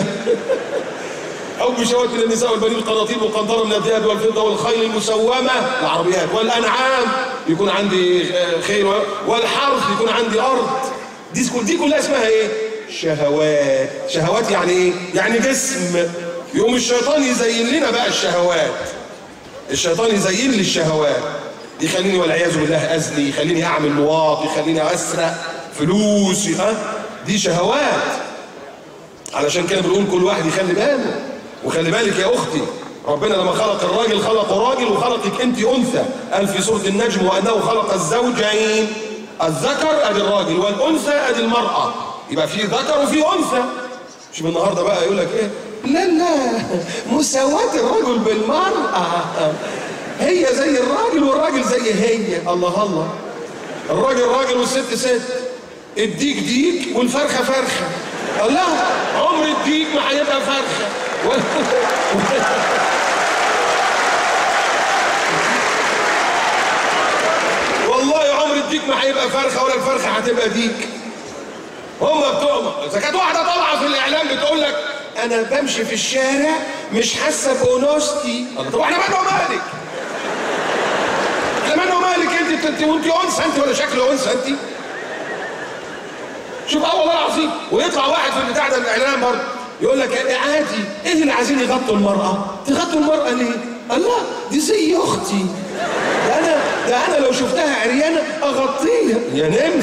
Speaker 3: حب شهوات من النساء والبنين القناطير المقنطره من الذهب والفضه والخيل المسومه العربيات. والانعام يكون عندي خيل. والحرث يكون عندي ارض. دي كلها اسمها ايه؟ شهوات. شهوات يعني ايه؟ يعني جسم. يقوم الشيطان يزين لنا بقى الشهوات. الشيطان يزين لي الشهوات، يخليني والعياذ بالله ازني، يخليني اعمل لواط، يخليني اسرق فلوس. دي شهوات. علشان كده بنقول كل واحد يخلي باله. وخلي بالك يا اختي، ربنا لما خلق الراجل خلقه راجل وخلقك انت انثى. قال في سوره النجم وانه خلق الزوجين، الذكر ادي الراجل والانثى ادي المراه. يبقى في ذكر وفي انثى. مش من النهارده بقى يقول لك ايه؟ لا مساواة الرجل بالمرأة، هي زي الراجل والراجل زي هي. الله، الراجل راجل والست ست، الديك ديك والفرخة فرخة. الله، عمر الديك ما هيبقى فرخة والله عمر الديك ما هيبقى فرخة ولا الفرخة هتبقى ديك. هم بتوع إذا كانت واحدة طالعة في الإعلام بتقول لك أنا بمشي في الشارع مش حاسة بأنوثتي. طب احنا مالنا ومالك؟ احنا مالنا ومالك انت وانت أنثى انت ولا شكل أنثى انت؟ شوف والله العظيم. ويطلع واحد في البتاع ده الإعلام برضه يقول لك عادي، ايه اللي عايزين يغطوا المرأة؟ تغطوا المرأة ليه؟ الله، دي زي أختي. ده أنا لو شفتها عريانة أغطيها. يا نمس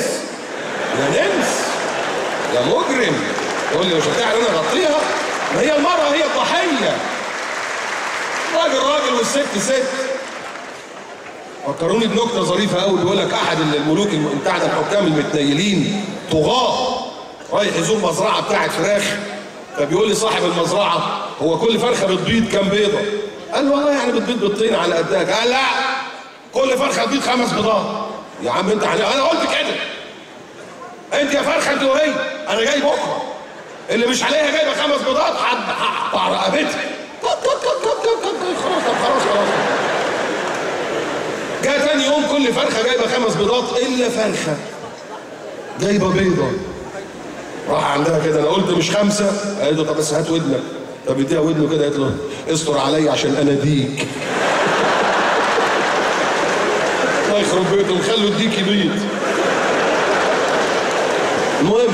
Speaker 3: يا مجرم، تقول لي لو شفتها عريانة أغطيها؟ ما هي المرأة هي الضحية. راجل والست ست. فكروني بنكتة ظريفة قوي. بيقول لك أحد الملوك بتاعنا الحكام المتنيلين طغاة رايح يزور مزرعة بتاعت فراخ. فبيقول لي صاحب المزرعة هو كل فرخة بتبيض كام بيضة؟ قال له والله يعني بتبيض بيضتين على قدها. قال لا، كل فرخة بتبيض 5 بيضات. يا عم انت انا قلت كده. انت يا فرخة انت وهي، انا جاي بكرة اللي مش عليها جايبة 5 بيضات هقطع رقبتها. خلاص. جاء تاني يوم كل فرخة جايبة 5 بيضات إلا فرخة جايبة بيضة. راح عندها كده، أنا قلت مش 5. قالت له طب بس هات ودنك. طب اديها ودنه كده. قالت له استر عليا عشان أنا ديك. الله يخرب بيتهم، خلوا الديك يبيض. المهم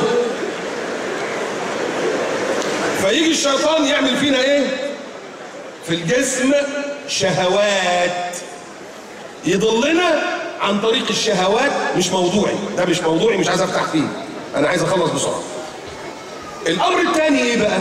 Speaker 3: فيجي الشيطان يعمل فينا ايه؟ في الجسم شهوات، يضلنا عن طريق الشهوات. مش موضوعي ده، مش موضوعي، مش عايز افتح فيه، انا عايز اخلص بسرعه. الامر الثاني ايه بقى؟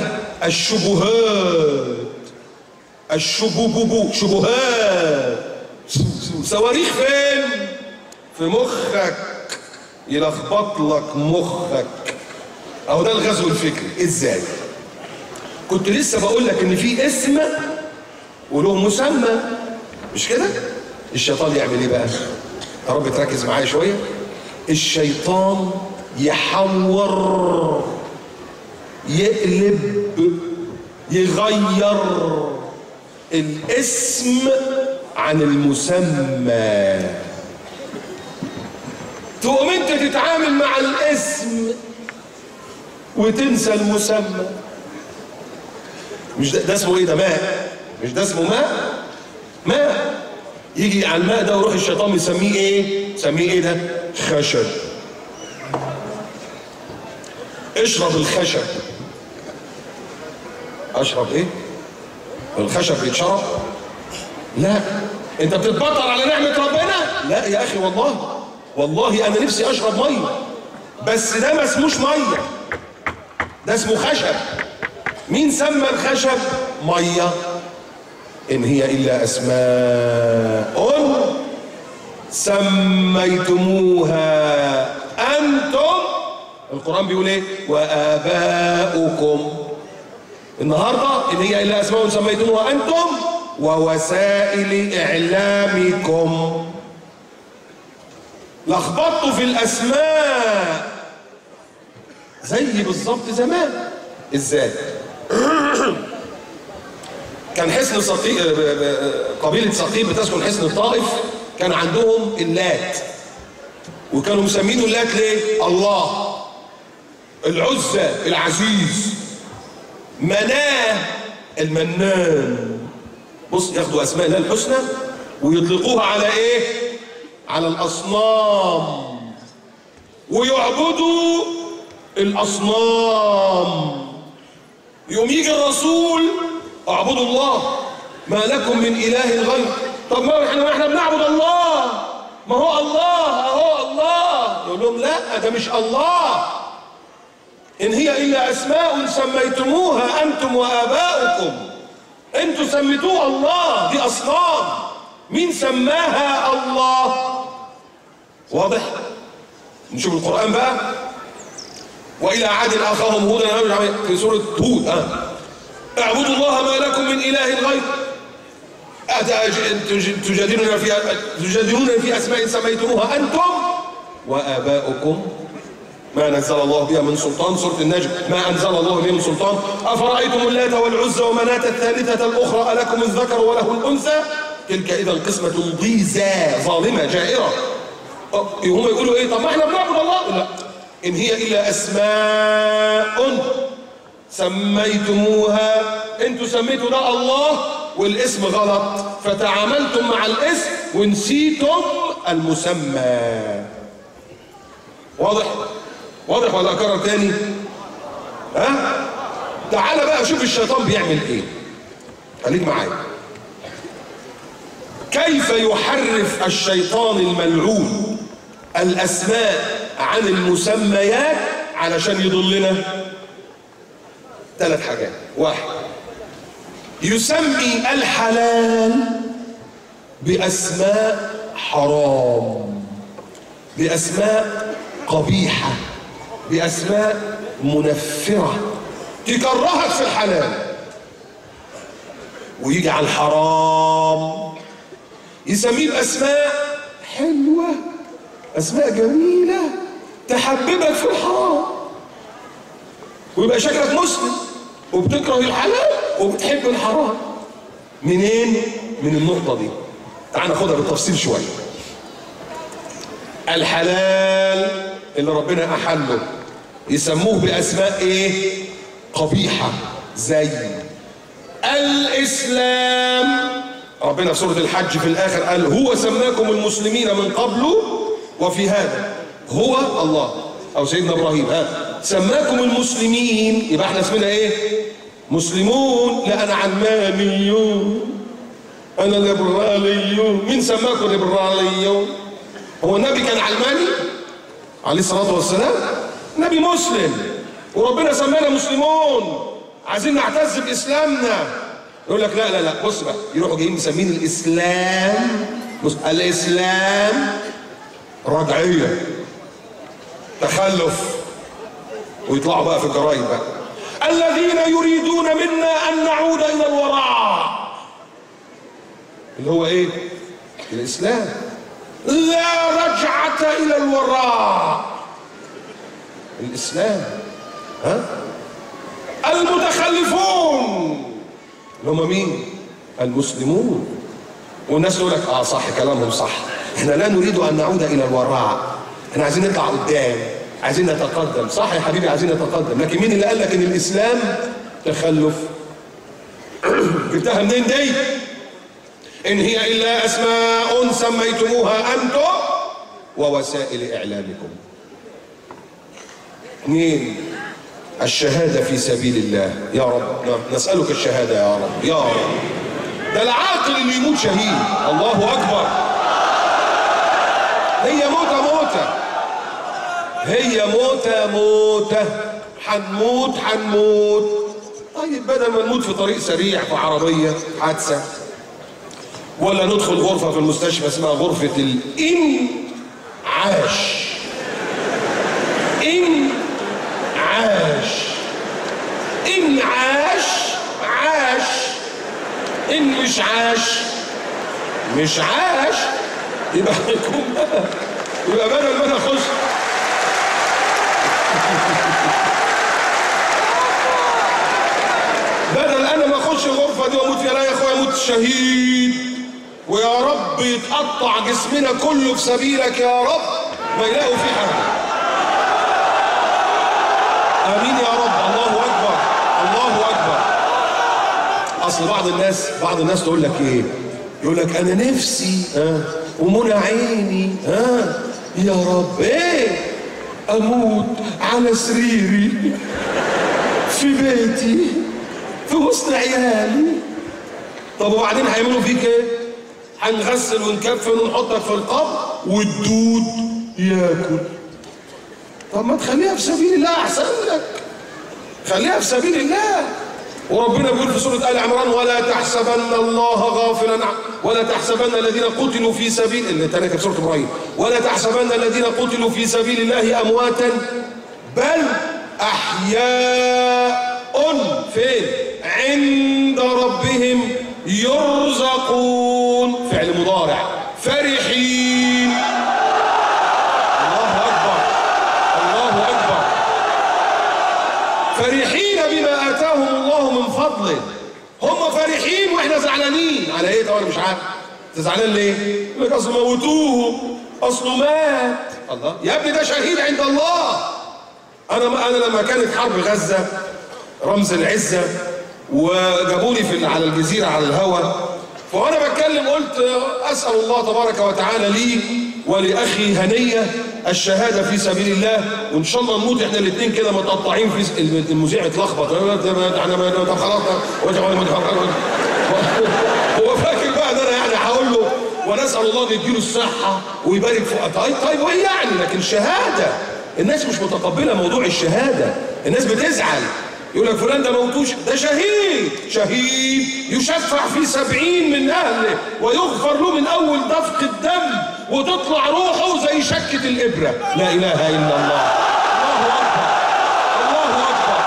Speaker 3: الشبهات. شبهات صواريخ فين؟ في مخك، يلخبط لك مخك. اهو ده الغزو الفكري. ازاي؟ كنت لسه بقول لك ان في اسم وله مسمى، مش كده؟ الشيطان يعمل ايه بقى؟ يا رب تركز معايا شويه. الشيطان يحور، يقلب، يغير الاسم عن المسمى. تقوم انت تتعامل مع الاسم وتنسى المسمى. مش ده اسمه ايه؟ ده ماء. مش ده اسمه ماء؟ ماء. يجي على الماء ده ويروح الشيطان يسميه ايه؟ يسميه ايه ده؟ خشب. اشرب الخشب. اشرب ايه؟ الخشب بيتشرب؟ لا. انت بتتبطر على نعمة ربنا؟ لا يا اخي، والله انا نفسي اشرب ميه، بس ده ما اسموش ميه، ده اسمه خشب. مين سمى الخشب ميه؟ ان هي الا اسماء سميتموها انتم. القرآن بيقول ايه؟ وآباؤكم. النهارده ان هي الا اسماء سميتموها انتم ووسائل اعلامكم. لخبطوا في الاسماء زي بالظبط زمان. ازاي؟ كان حصن سقيف، قبيله سقيف بتسكن حصن الطائف، كان عندهم اللات، وكانوا مسمينه اللات ليه؟ الله. العزى العزيز، مناه المنان. بص، ياخدوا اسماء الله الحسنى ويطلقوها على ايه؟ على الاصنام، ويعبدوا الاصنام. يوم يجي الرسول اعبدوا الله ما لكم من اله غير. طب ما احنا بنعبد الله، ما هو الله اهو الله. يقول لهم لا، ده مش الله، ان هي الا اسماء سميتموها انتم واباؤكم. انتوا سميتوه الله، دي اصنام. مين سماها؟ الله. واضح؟ نشوف القرآن بقى. وإلى عاد أخاهم هودا في سورة هود. اعبدوا الله ما لكم من إله غير. تجادلون في أسماء سميتموها أنتم وآباؤكم ما نزل الله بها من سلطان. سورة النجم. ما أنزل الله بها من سلطان. أفرأيتم اللات والعزى ومناة الثالثة الأخرى ألكم الذكر وله الأنثى تلك إذا القسمة ضيزى ظالمة جائرة. هم يقولوا إيه؟ طب ما إحنا بنعبد الله. لا، إن هي إلا أسماء سميتموها. أنتوا سميتوا ده الله والاسم غلط، فتعاملتم مع الاسم ونسيتم المسمى. واضح؟ واضح ولا أكرر تاني؟ تعال بقى شوف الشيطان بيعمل إيه. خليك معايا. كيف يحرف الشيطان الملعون الأسماء عن المسميات علشان يضلنا؟ 3 حاجات. 1، يسمي الحلال بأسماء حرام، بأسماء قبيحة، بأسماء منفرة تكرهك في الحلال. ويجي على الحرام يسميه بأسماء حلوة، أسماء جميلة تحببك في الحرام، ويبقى شكلك مسلم وبتكره الحلال وبتحب الحرام. منين؟ من النقطة دي. تعال ناخدها بالتفصيل شوية. الحلال اللي ربنا أحله يسموه بأسماء إيه؟ قبيحة، زي الإسلام. ربنا في سورة الحج في الآخر قال هو سماكم المسلمين من قبل وفي هذا. هو الله أو سيدنا إبراهيم سماكم المسلمين، يبقى احنا اسمنا إيه؟ مسلمون. لا، أنا علمانيون، أنا ليبراليون. مين سماكم ليبراليون؟ هو النبي كان علماني عليه الصلاة والسلام؟ نبي مسلم، وربنا سمانا مسلمون، عايزين نعتز بإسلامنا. يقول لك لا لا لا، بص بقى، يروحوا جايين مسمين الإسلام الإسلام رجعية، تخلف. ويطلعوا بقى في الجرايد بقى الذين يريدون منا أن نعود إلى الوراء، اللي هو إيه؟ الإسلام. لا رجعة إلى الوراء، الإسلام. ها؟ المتخلفون اللي هم مين؟ المسلمون. والناس تقول لك صح كلامهم صح، احنا لا نريد ان نعود الى الوراء، احنا عايزين نطلع قدام، عايزين نتقدم. صح يا حبيبي، عايزين نتقدم، لكن مين اللي قال لك ان الاسلام تخلف؟ جبتها منين دي؟ ان هي الا اسماء سميتموها انتم ووسائل اعلامكم. 2 الشهادة في سبيل الله. يا رب نسألك الشهادة يا رب، يا رب. ده العاقل اللي يموت شهيد. الله أكبر. هي موتة، هي موتة. حنموت. طيب بدل ما نموت في طريق سريع، في عربية حادثة، ولا ندخل غرفة في المستشفى اسمها غرفة الإنعاش. عاش. إن مش عاش يبقى هيكون يبقى بدل ما انا اخش بدل انا ما اخش الغرفه دي واموت فيها، لا يا اخويا اموت شهيد، ويا رب يتقطع جسمنا كله في سبيلك يا رب، ما يلاقوا فيه حاجه. امين يا رب. الله اكبر، الله اكبر. اصل بعض الناس تقول لك ايه؟ يقول لك انا نفسي ومنى عيني يا رب ايه اموت على سريري في بيتي في وسط عيالي. طب وبعدين هيعملوا فيك ايه؟ هنغسل ونكفن ونحطك في القبر والدود ياكل. طب ما تخليها في سبيل الله احسن لك، خليها في سبيل الله. وربنا بيقول في سورة آل عمران ولا تحسبن الله غافلا ولا تحسبن الذين قتلوا في سبيل اللي تانية في سورة إبراهيم ولا تحسبن الذين قتلوا في سبيل الله أمواتا بل أحياء فين؟ عند ربهم يرزقون. فعل مضارع. فرحين. الله أكبر، الله أكبر. فرحين بما آتاهم الله من فضله. هم فرحين واحنا زعلانين على ايه؟ طبعا مش عارف. انت زعلان ليه؟ يقول لك اصل موتوه، اصله مات. الله يا ابني ده شهيد عند الله. انا لما كانت حرب غزه رمز العزه وجابوني على الجزيره على الهوا، فانا بتكلم قلت اسال الله تبارك وتعالى لي ولاخي هنيه الشهاده في سبيل الله، وان شاء الله نموت احنا الاثنين كده متقطعين. في المذيع اتلخبط طب خلاص هو فاكر بقى ده انا يعني هقول له ونسال الله ان يديله الصحه ويبارك في طيب وايه يعني؟ لكن شهاده الناس مش متقبله موضوع الشهاده، الناس بتزعل يقول لك فلان ده موتوش، ده شهيد يشفع في 70 من اهله ويغفر له من اول دفق الدم وتطلع روحه زي شكة الابره. لا اله الا الله. الله اكبر، الله اكبر.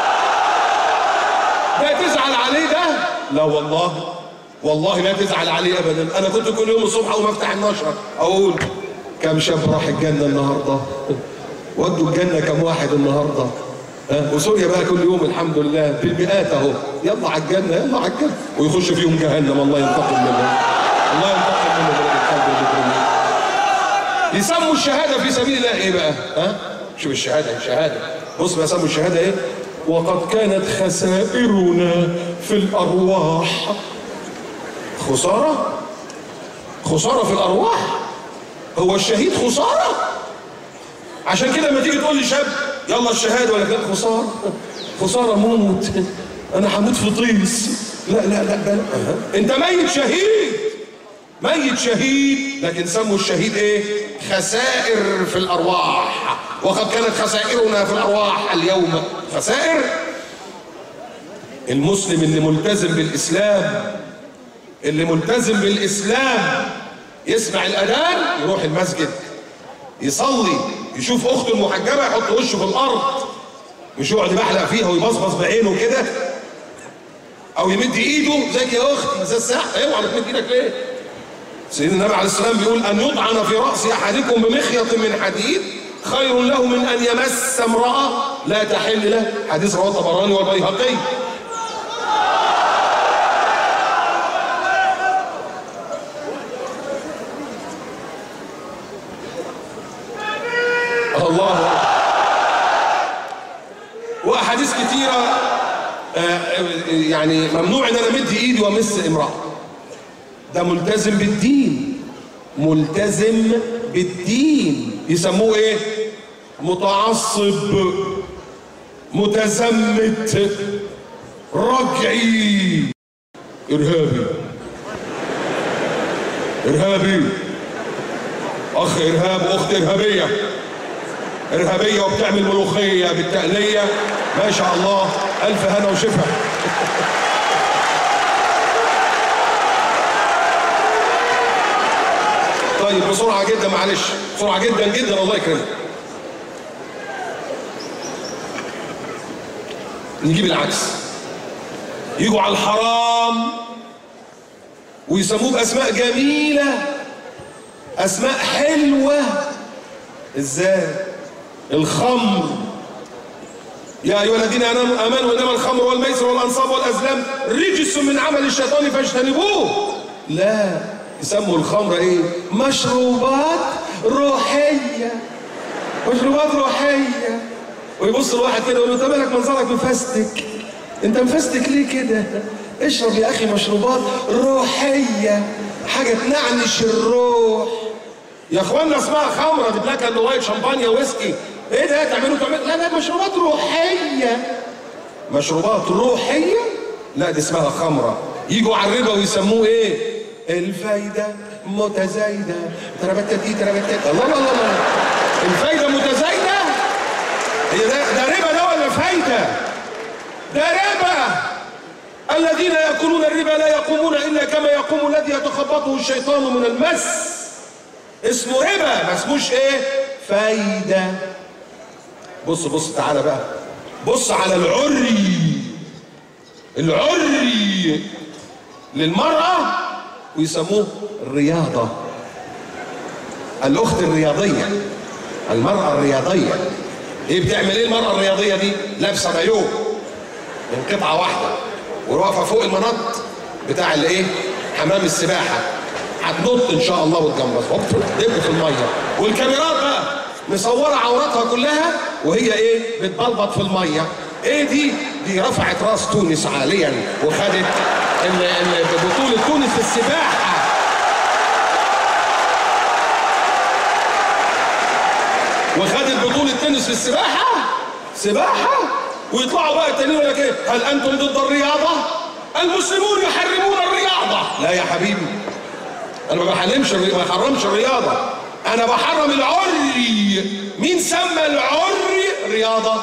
Speaker 3: ده تزعل عليه ده؟ لا والله لا تزعل عليه ابدا. انا كنت كل يوم الصبح اقوم افتح النشره اقول كم شاب راح الجنه النهارده؟ ودوا الجنه كم واحد النهارده؟ وسوريا بقى كل يوم الحمد لله بالمئات اهو. يلا على الجنه، يلا على الجنه، ويخش فيهم جهنم. الله ينتقم منهم، الله ينتقم منهم. يسموا الشهاده في سبيل الله ايه بقى؟ شوف الشهاده بص بقى يسموا الشهاده ايه؟ وقد كانت خسائرنا في الارواح. خساره في الارواح. هو الشهيد خساره؟ عشان كده لما تيجي تقول لي شاب يلا الشهاده ولا كده خساره موت، انا هموت في طيس. لا انت ميت شهيد. لكن سموا الشهيد ايه؟ خسائر في الارواح. وقد كانت خسائرنا في الارواح اليوم خسائر. المسلم اللي ملتزم بالاسلام يسمع الأذان يروح المسجد يصلي، يشوف أخته المحجبة يحط وشه في الأرض، مش يقعد يبحلق فيها ويبصبص بعينه كده، أو يمد إيده زيك يا أختي زي الساحة. اوعى تمد إيدك ليه؟ سيدنا النبي عليه السلام بيقول أن يطعن في رأس أحدكم بمخيط من حديد خير له من أن يمس امرأة لا تحل له. حديث رواه الطبراني والبيهقي. الله. وأحاديث كثيرة يعني ممنوع ان انا امد ايدي وامس امرأة. ده ملتزم بالدين، ملتزم بالدين. يسموه ايه؟ متعصب، متزمت، رجعي، ارهابي. ارهابي، اخ ارهاب واخت ارهابيه، ارهابيه وبتعمل ملوخيه بالتقليه، ما شاء الله، الف هنا وشفا. طيب بسرعه جدا، معلش بسرعه جدا جدا، الله يكرمك. نجيب العكس، يجوا على الحرام ويسموه باسماء جميله، اسماء حلوه. ازاي؟ الخمر، يا ايها الذين امنوا انما الخمر والميسر والانصاب والازلام رجس من عمل الشيطان فاجتنبوه. لا، يسموا الخمر ايه؟ مشروبات روحيه، مشروبات روحيه. ويبص الواحد كده يقول له انت مالك منظرك مفستك؟ انت مفستك ليه كده؟ اشرب يا اخي مشروبات روحيه، حاجه تنعنش الروح. يا اخوانا اسمها خمره، دي بلاك اند وايت، شمبانيا، ويسكي، ايه ده تعملوا؟ لا لا، مشروبات روحيه، مشروبات روحيه. لا دي اسمها خمره. يجوا على الربا ويسموه ايه؟ الفايده متزايده، تربتتي تربتتي. الله الله الله، الفايده متزايده؟ هي ده ربا ده ولا فايده؟ ده ربا. الذين ياكلون الربا لا يقومون الا كما يقوم الذي يتخبطه الشيطان من المس. اسمه ربا، ما اسموش ايه؟ فايده. بص بص تعالى بقى، بص على العري، العري للمرأة ويسموه الرياضة، الأخت الرياضية، المرأة الرياضية. ايه بتعمل ايه المرأة الرياضية دي؟ لابسة مايوه من قطعة واحدة وواقفة فوق المنط بتاع الايه؟ حمام السباحة، هتنط ان شاء الله وتجمص دب في المية، والكاميرات بقى مصورة عوراتها كلها وهي ايه؟ بتبلبط في المية. ايه دي؟ دي رفعت راس تونس عاليا وخدت بطولة تونس في السباحة. وخدت بطولة تونس في السباحة، سباحة. ويطلعوا بقى التانيين يقول لك ايه؟ هل انتم ضد الرياضة؟ المسلمون يحرمون الرياضة. لا يا حبيبي، انا ما بحرمش الرياضة، انا بحرم العري. مين سمى العري رياضة؟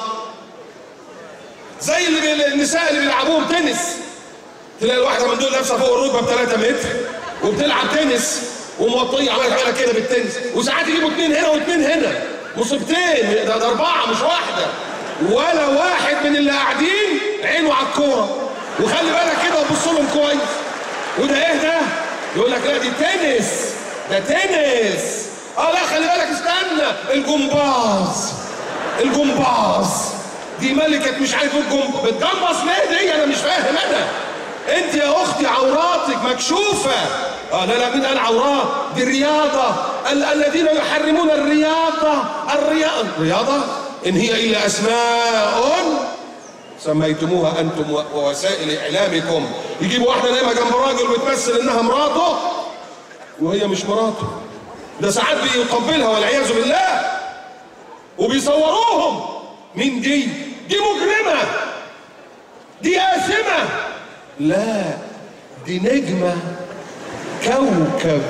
Speaker 3: زي النساء اللي بيلعبوهم تنس، تلاقي الواحدة من دول لابسة فوق الركبة ب3 متر وبتلعب تنس وموطية عمالة كده بالتنس، وساعات يجيبوا 2 هنا و2 هنا، مصيبتين، ده 4 مش واحدة. ولا واحد من اللي قاعدين عينه على الكورة، وخلي بالك كده وبص لهم كويس. وده ايه ده؟ يقول لك لا دي تنس، ده تنس. لا خلي بالك، استنى، الجمباز، الجمباز دي ملكة مش عارف بتجمص ليه دي؟ انا مش فاهم انا. انت يا اختي عوراتك مكشوفة. لا لا، مين قال عورات؟ دي الرياضة. الذين يحرمون الرياضة. الرياضة ان هي الا اسماء سميتموها انتم ووسائل اعلامكم. يجيب واحدة نايمة جنب راجل وتمثل انها مراته وهي مش مراته، ده ساعات بيقبلها والعياذ بالله وبيصوروهم. مين دي؟ دي مجرمة، دي آثمة. لا دي نجمة، كوكب،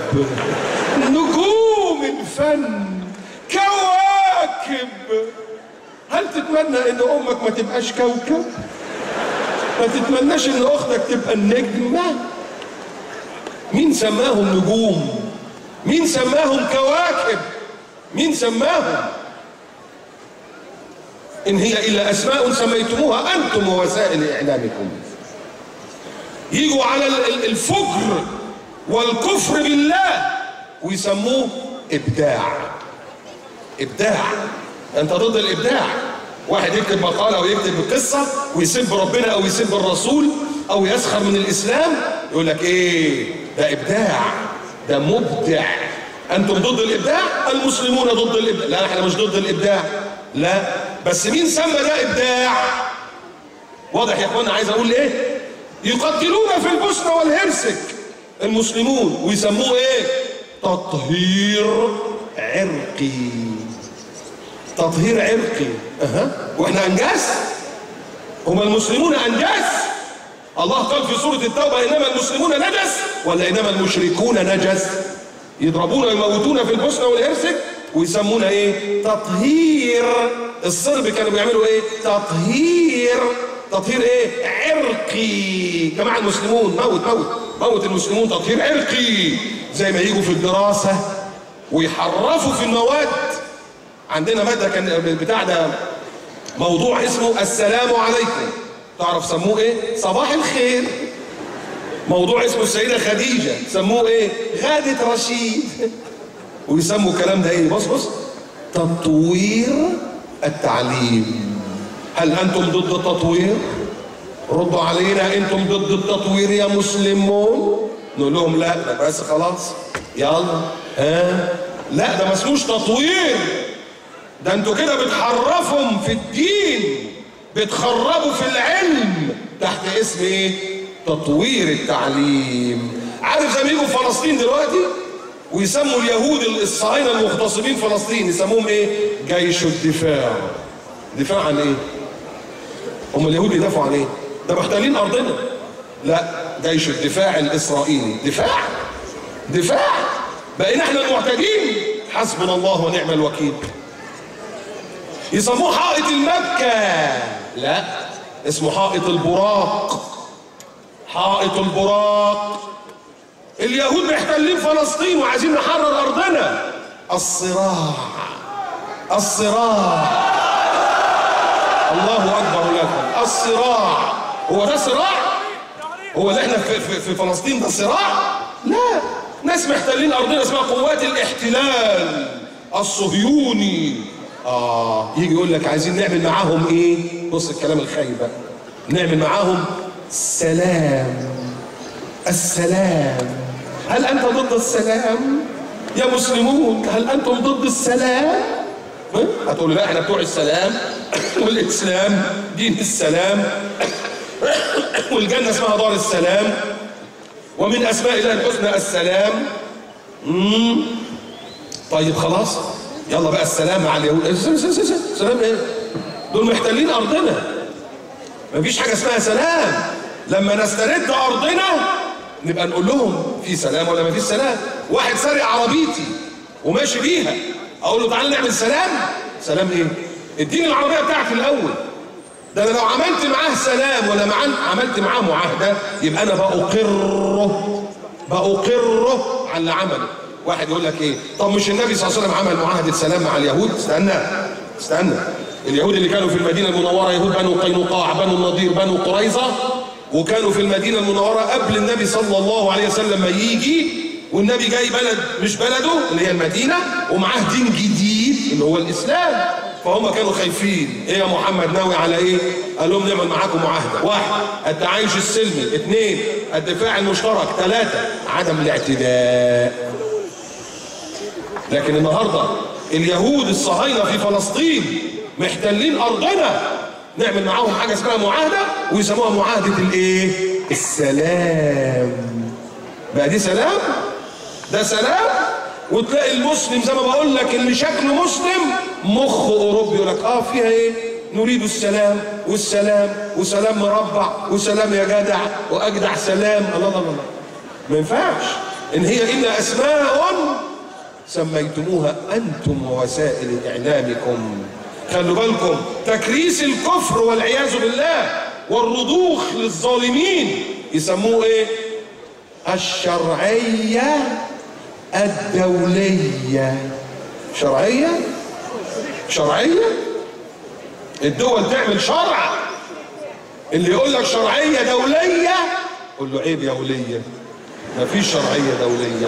Speaker 3: نجوم الفن، كواكب. هل تتمنى ان امك ما تبقاش كوكب؟ ما تتمناش ان اختك تبقى النجمة؟ مين سماهم نجوم؟ مين سماهم كواكب؟ مين سماهم؟ إن هي إلا أسماء سميتموها أنتم ووسائل إعلامكم. يجوا على الفجر والكفر بالله ويسموه إبداع. إبداع. أنت ضد الإبداع. واحد يكتب مقالة ويكتب قصة ويسب ربنا أو يسب الرسول أو يسخر من الإسلام، يقول لك إيه ده إبداع، ده مبدع. أنتم ضد الإبداع؟ المسلمون ضد الإبداع. لا احنا مش ضد الإبداع، لا، بس مين سمى ده إبداع؟ واضح يا اخوانا عايز أقول إيه؟ يقتلون في البوسنة والهرسك المسلمون ويسموه إيه؟ تطهير عرقي. تطهير عرقي. واحنا أنجاز؟ هم المسلمون أنجاز؟ الله قال في سورة التوبة إنما المسلمون نجس ولا إنما المشركون نجس؟ يضربون ويموتون في البوسنة والهرسك ويسمونا إيه؟ تطهير. الصرب كانوا بيعملوا إيه؟ تطهير. تطهير إيه؟ عرقي. جماعة المسلمون موت المسلمون تطهير عرقي. زي ما يجوا في الدراسة ويحرفوا في المواد. عندنا مادة كان بتاع ده موضوع اسمه السلام عليكم، تعرف سموه ايه؟ صباح الخير. موضوع اسمه السيدة خديجة سموه ايه؟ غادة رشيد. ويسموا الكلام ده ايه؟ بص تطوير التعليم. هل انتم ضد التطوير؟ ردوا علينا، انتم ضد التطوير يا مسلمون؟ نقول لهم لا، ده بس خلاص يلا. لا ده ما اسموش تطوير، ده انتوا كده بتحرفهم في الدين، بتخربوا في العلم تحت اسم ايه؟ تطوير التعليم. عارف زي ما يجوا في فلسطين دلوقتي ويسموا اليهود الصهاينه المغتصبين فلسطين يسموهم ايه؟ جيش الدفاع. دفاع عن ايه؟ هم اليهود بيدافعوا عن ايه؟ ده محتلين ارضنا. لا، جيش الدفاع الاسرائيلي. دفاع بقينا احنا المعتدين. حسبنا الله ونعم الوكيل. يسموه حائط المكة. لا، اسمه حائط البراق. حائط البراق. اليهود محتلين فلسطين وعايزين نحرر ارضنا. الصراع الله اكبر لكم. الصراع. هو ده صراع؟ هو اللي احنا في فلسطين ده صراع؟ لا، ناس محتلين ارضنا اسمها قوات الاحتلال الصهيوني. يجي يقول لك عايزين نعمل معاهم ايه؟ بص الكلام الخايب بقى. نعمل معاهم السلام. هل انت ضد السلام يا مسلمون؟ هل انتم ضد السلام؟ هتقول لا احنا بتوع السلام والاسلام دين السلام والجنه اسمها دار السلام ومن اسماء الله الحسنى السلام. طيب خلاص يلا بقى السلام مع اليهود. سلام ايه؟ دول محتلين ارضنا. مفيش حاجه اسمها سلام. لما نسترد ارضنا نبقى نقول لهم في سلام ولا مفيش سلام. واحد سارق عربيتي وماشي بيها اقول له تعالى نعمل سلام؟ سلام ايه؟ اديني العربيه بتاعتي الاول. ده انا لو عملت معاه سلام ولا عملت معاه معاهده يبقى انا بأقره على اللي عمله. واحد يقول لك ايه؟ طب مش النبي صلى الله عليه وسلم عمل معاهده سلام مع اليهود؟ استنى. اليهود اللي كانوا في المدينه المنوره يهود بنو قينقاع، بنو النضير، بنو قريظه، وكانوا في المدينه المنوره قبل النبي صلى الله عليه وسلم ما يجي، والنبي جاي بلد مش بلده اللي هي المدينه ومعاه دين جديد اللي هو الاسلام. فهم كانوا خايفين. ايه يا محمد ناوي على ايه؟ قال لهم نعمل معاكم معاهده. 1 التعايش السلمي، 2 الدفاع المشترك، 3 عدم الاعتداء. لكن النهارده اليهود الصهاينه في فلسطين محتلين ارضنا، نعمل معاهم حاجه اسمها معاهده ويسموها معاهده الايه؟ السلام. بقى دي سلام؟ ده سلام؟ وتلاقي المسلم زي ما بقول لك اللي شكله مسلم مخ اوروبي يقول لك فيها ايه؟ نريد السلام وسلام مربع وسلام يا جدع واجدع سلام. الله ما ينفعش. ان هي الا اسماء سميتموها انتم ووسائل اعلامكم. خلوا بالكم، تكريس الكفر والعياذ بالله والرضوخ للظالمين يسموه ايه؟ الشرعيه الدولية. شرعية؟ شرعية؟ الدول تعمل شرع. اللي يقول لك شرعية دولية قول له عيب يا ولية، مفيش شرعية دولية.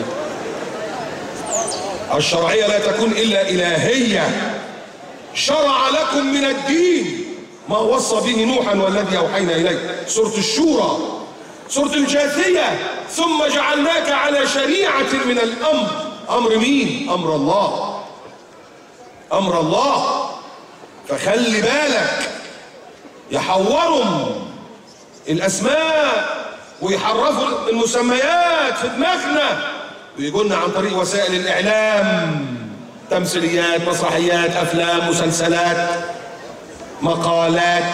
Speaker 3: الشرعية لا تكون إلا إلهية. شرع لكم من الدين ما وصى به نوحا والذي أوحينا إليه، سورة الشورى، سورة الجاثية. ثم جعلناك على شريعة من الأمر. أمر مين؟ أمر الله، أمر الله. فخلي بالك، يحوروا الأسماء ويحرفوا المسميات في دماغنا ويقولنا عن طريق وسائل الإعلام، تمثيليات، مسرحيات، أفلام، مسلسلات، مقالات،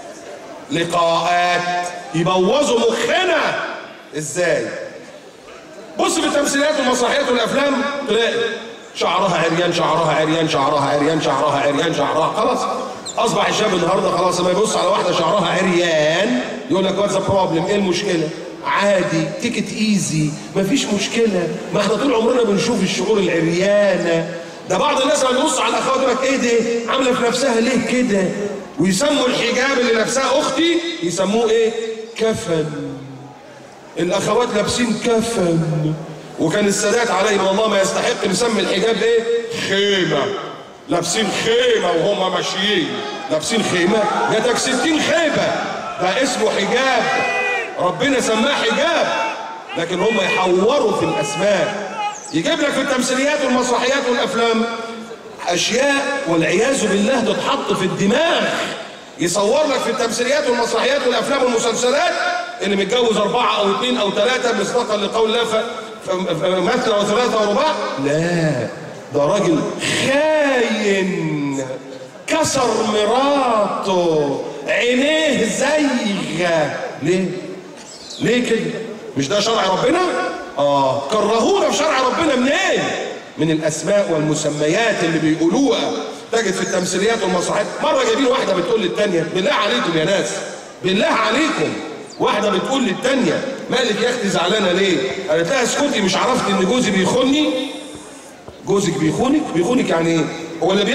Speaker 3: لقاءات، يبوظوا مخنا. إزاي؟ بص في التمثيليات والمسرحيات والأفلام تلاقي شعرها عريان، شعرها عريان، شعرها عريان، شعرها عريان، شعرها. خلاص أصبح الشاب النهارده خلاص لما يبص على واحدة شعرها عريان يقول لك واتس ذا بروبلم؟ إيه المشكلة؟ عادي، تيك ات ايزي، مفيش مشكلة. ما احنا طول عمرنا بنشوف الشعور العريانة. ده بعض الناس لما يبص على الأخوات يقول لك إيه ده؟ عاملة في نفسها ليه كده؟ ويسموا الحجاب اللي لابساه أختي يسموه إيه؟ كفن. الأخوات لابسين كفن. وكان السادات عليهم والله ما يستحق نسمي الحجاب إيه؟ خيمة. لابسين خيمة وهم ماشيين لابسين خيمة، جاتك 60 خيمة، ده اسمه حجاب، ربنا سماه حجاب. لكن هم يحوروا في الأسماء، يجيب لك في التمثيليات والمسرحيات والأفلام أشياء والعياذ بالله تتحط في الدماغ. يصور لك في التمثيليات والمسرحيات والأفلام والمسلسلات اللي متجوز 4 أو 2 أو 3 مصداقا لقول الله مثنى وثلاثة ورباع. لا، ده راجل خاين، كسر مراته، عينيه زيغة. ليه؟ ليه كده؟ مش ده شرع ربنا؟ كرهونا في شرع ربنا منين؟ من الأسماء والمسميات اللي بيقولوها. تجد في التمثيليات والمسرحيات مرة جايبين واحدة بتقول للتانية، بالله عليكم يا ناس، بالله عليكم، واحدة بتقول للتانية مالك يا أختي زعلانة ليه؟ قالت لها اسكتي، مش عرفت إن جوزي بيخوني؟ جوزك بيخونك؟ بيخونك يعني إيه؟ هو اللي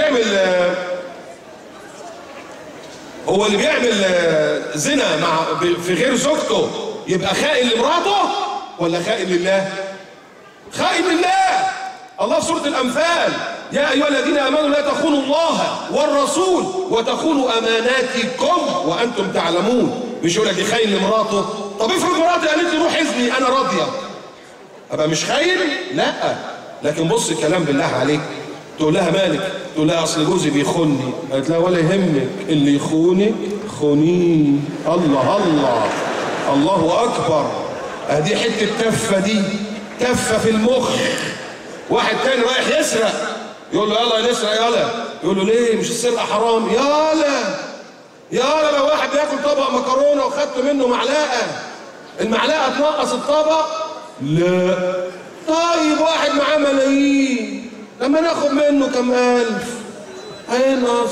Speaker 3: بيعمل زنا في غير زوجته يبقى خائن لمراته ولا خائن لله؟ خائن لله. الله في سورة الأنفال يا أيها الذين آمنوا لا تخونوا الله والرسول وتخونوا أماناتكم وأنتم تعلمون. مش يقول لك دي خاين لمراته. طب افرض مراتي قالت لي روح اذني أنا راضية، أبقى مش خاين؟ لا. لكن بص الكلام بالله عليك، تقول لها مالك؟ تقول لها أصل جوزي بيخوني. قالت لها ولا يهمك، اللي يخونك خونيه. الله الله الله أكبر. أدي حتة تفة، دي تفة في المخ. واحد تاني رايح يسرق يقول له يلا نسرق يلا، يقول له ليه؟ مش السرقة حرام؟ يلا لو واحد بياكل طبق مكرونة وخدت منه معلقة، المعلقة تنقص الطبق؟ لا. طيب واحد معاه ملايين لما ناخد منه كم ألف هينقص؟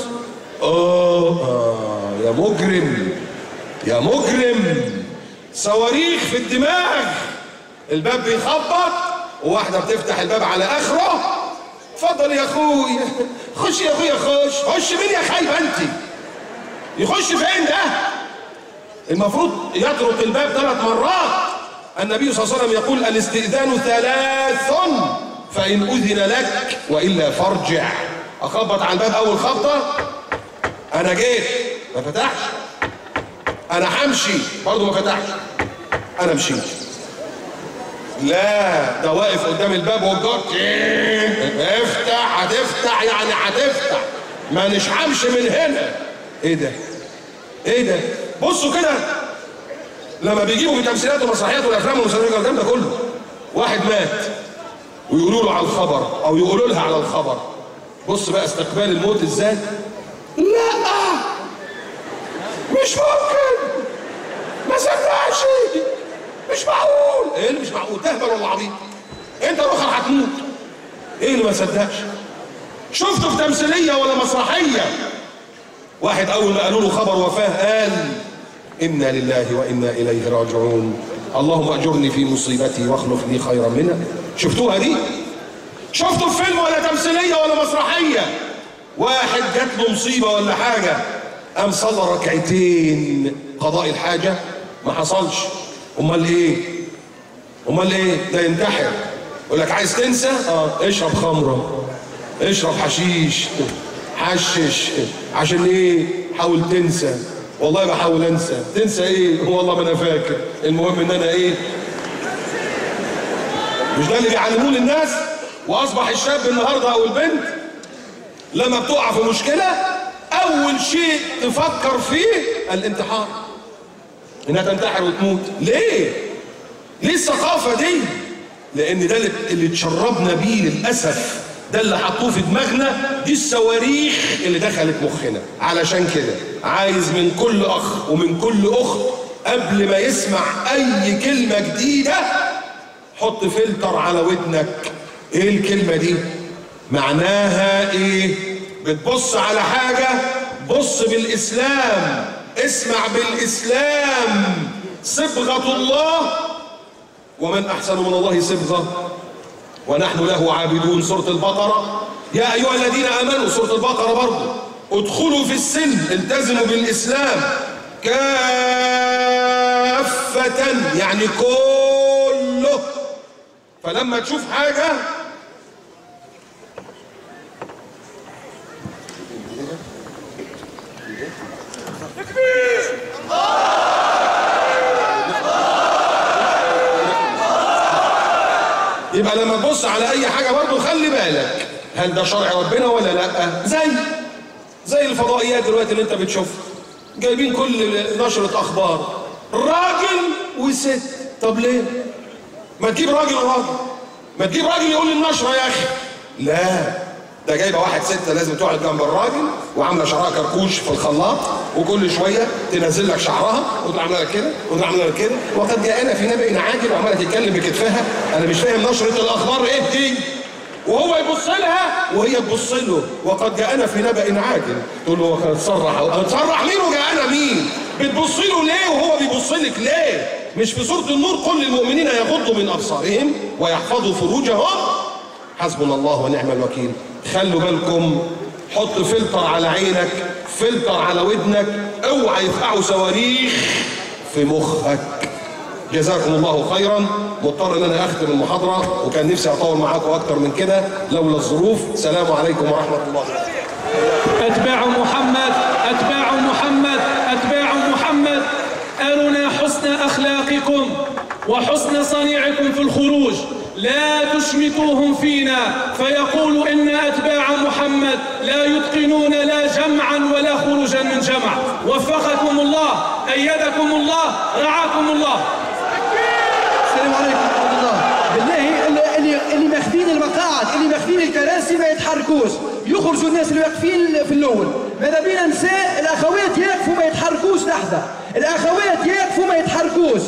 Speaker 3: يا مجرم يا مجرم. صواريخ في الدماغ. الباب بيخبط وواحدة بتفتح الباب على آخره، اتفضل يا أخويا، خش يا أخويا، خش مين يا خايبة أنت؟ يخش فين ده؟ المفروض يطرق الباب 3 مرات. النبي صلى الله عليه وسلم يقول الاستئذان 3 فإن أذن لك وإلا فارجع. أخبط على الباب أول خبطة، أنا جيت ما فتحش، أنا همشي برضه ما فتحش، أنا مشيت. لا، ده واقف قدام الباب والجار افتح، هتفتح يعني هتفتح، ما نشحمش من هنا. ايه ده؟ ايه ده؟ بصوا كده لما بيجيبوا في تمثيلات ومسرحيات والافلام والمسلسلات والكلام ده كله، واحد مات ويقولوا له على الخبر او يقولوا لها على الخبر. بص بقى استقبال الموت ازاي؟ لا مش ممكن، ما صدقش، مش معقول. ايه اللي مش معقول؟ تهبل ولا عبيط؟ انت روحك هتموت. ايه اللي ما صدقش؟ شفته في تمثيليه ولا مسرحيه واحد اول ما قالوا له خبر وفاه قال انا لله وانا اليه راجعون، اللهم اجرني في مصيبتي واخلف لي خيرا منها. شفتوها دي؟ شفتوا في فيلم ولا تمثيليه ولا مسرحيه واحد جات له مصيبه ولا حاجه قام صلى ركعتين قضاء الحاجه؟ ما حصلش. امال ايه؟ امال ايه؟ ده ينتحر. يقول لك عايز تنسى؟ اشرب خمره، اشرب حشيش، حشش. عشان ايه؟ حاول تنسى. والله بحاول انسى. تنسى ايه؟ والله ما انا فاكر. المهم ان انا ايه؟ مش ده اللي بيعلموه للناس؟ واصبح الشاب النهارده او البنت لما بتقع في مشكله اول شيء تفكر فيه الانتحار، انها تنتحر وتموت. ليه؟ ليه الثقافه دي؟ لان ده اللي اتشربنا بيه للاسف، ده اللي حطوه في دماغنا، دي الصواريخ اللي دخلت مخنا. علشان كده عايز من كل اخ ومن كل اخت قبل ما يسمع اي كلمه جديده حط فلتر على ودنك. ايه الكلمه دي؟ معناها ايه؟ بتبص على حاجه بص بالاسلام، اسمع بالاسلام. صبغه الله، ومن احسن من الله صبغه ونحن له عابدون. سورة البقرة. يا أيها الذين آمنوا، سورة البقرة برضه، ادخلوا في السلم، التزموا بالإسلام كافة، يعني كله. فلما تشوف حاجة يبقى لما تبص على اي حاجه برضه خلي بالك هل ده شرع ربنا ولا لا. زي الفضائيات دلوقتي اللي انت بتشوفها، جايبين كل نشره اخبار راجل وست. طب ليه؟ ما تجيب راجل وراجل، ما تجيب راجل يقول للنشره يا اخي. لا، ده جايبه واحد ست لازم تقعد جنب الراجل وعامله شعرها كركوش في الخلاط، وكل شويه تنزل لك شعرها وتقوم عامله لك كده وتقوم عامله لك كده. وقد جاءنا في نبأ عاجل، وعماله تتكلم بكتفها. انا مش فاهم نشره الاخبار ايه دي، وهو يبص لها وهي تبص له. وقد جاءنا في نبأ عاجل، تقول له هتصرح مين وجاءنا مين؟ بتبص له ليه وهو بيبص لك ليه؟ مش في سوره النور قل للمؤمنين يغضوا من ابصارهم ويحفظوا فروجهم حسبنا الله ونعم الوكيل. خلوا بالكم، حط فلتر على عينك، فلتر على ودنك، اوعى يفقعوا صواريخ في مخك. جزاكم الله خيرا. مضطر ان انا اختم المحاضره، وكان نفسي اطول معاكم اكتر من كده لولا الظروف. سلام عليكم ورحمه الله.
Speaker 1: اتباع محمد، اتباع محمد، اتباع محمد، أرنا حسن أخلاقكم وحسن صنيعكم في الخروج، لا تشمتوهم فينا فيقولوا إن أتباع محمد لا يتقنون لا جمعا ولا خروجا من جمع. وفقكم الله، أيدكم الله، رعاكم الله.
Speaker 4: السلام عليكم ورحمة الله. بالله اللي ماخذين المقاعد، اللي ماخذين الكراسي ما يتحركوش، يخرجوا الناس اللي واقفين في الأول. ماذا بينا نساء الأخوات يقفوا ما يتحركوش لحظة، الأخوات يقفوا ما يتحركوش.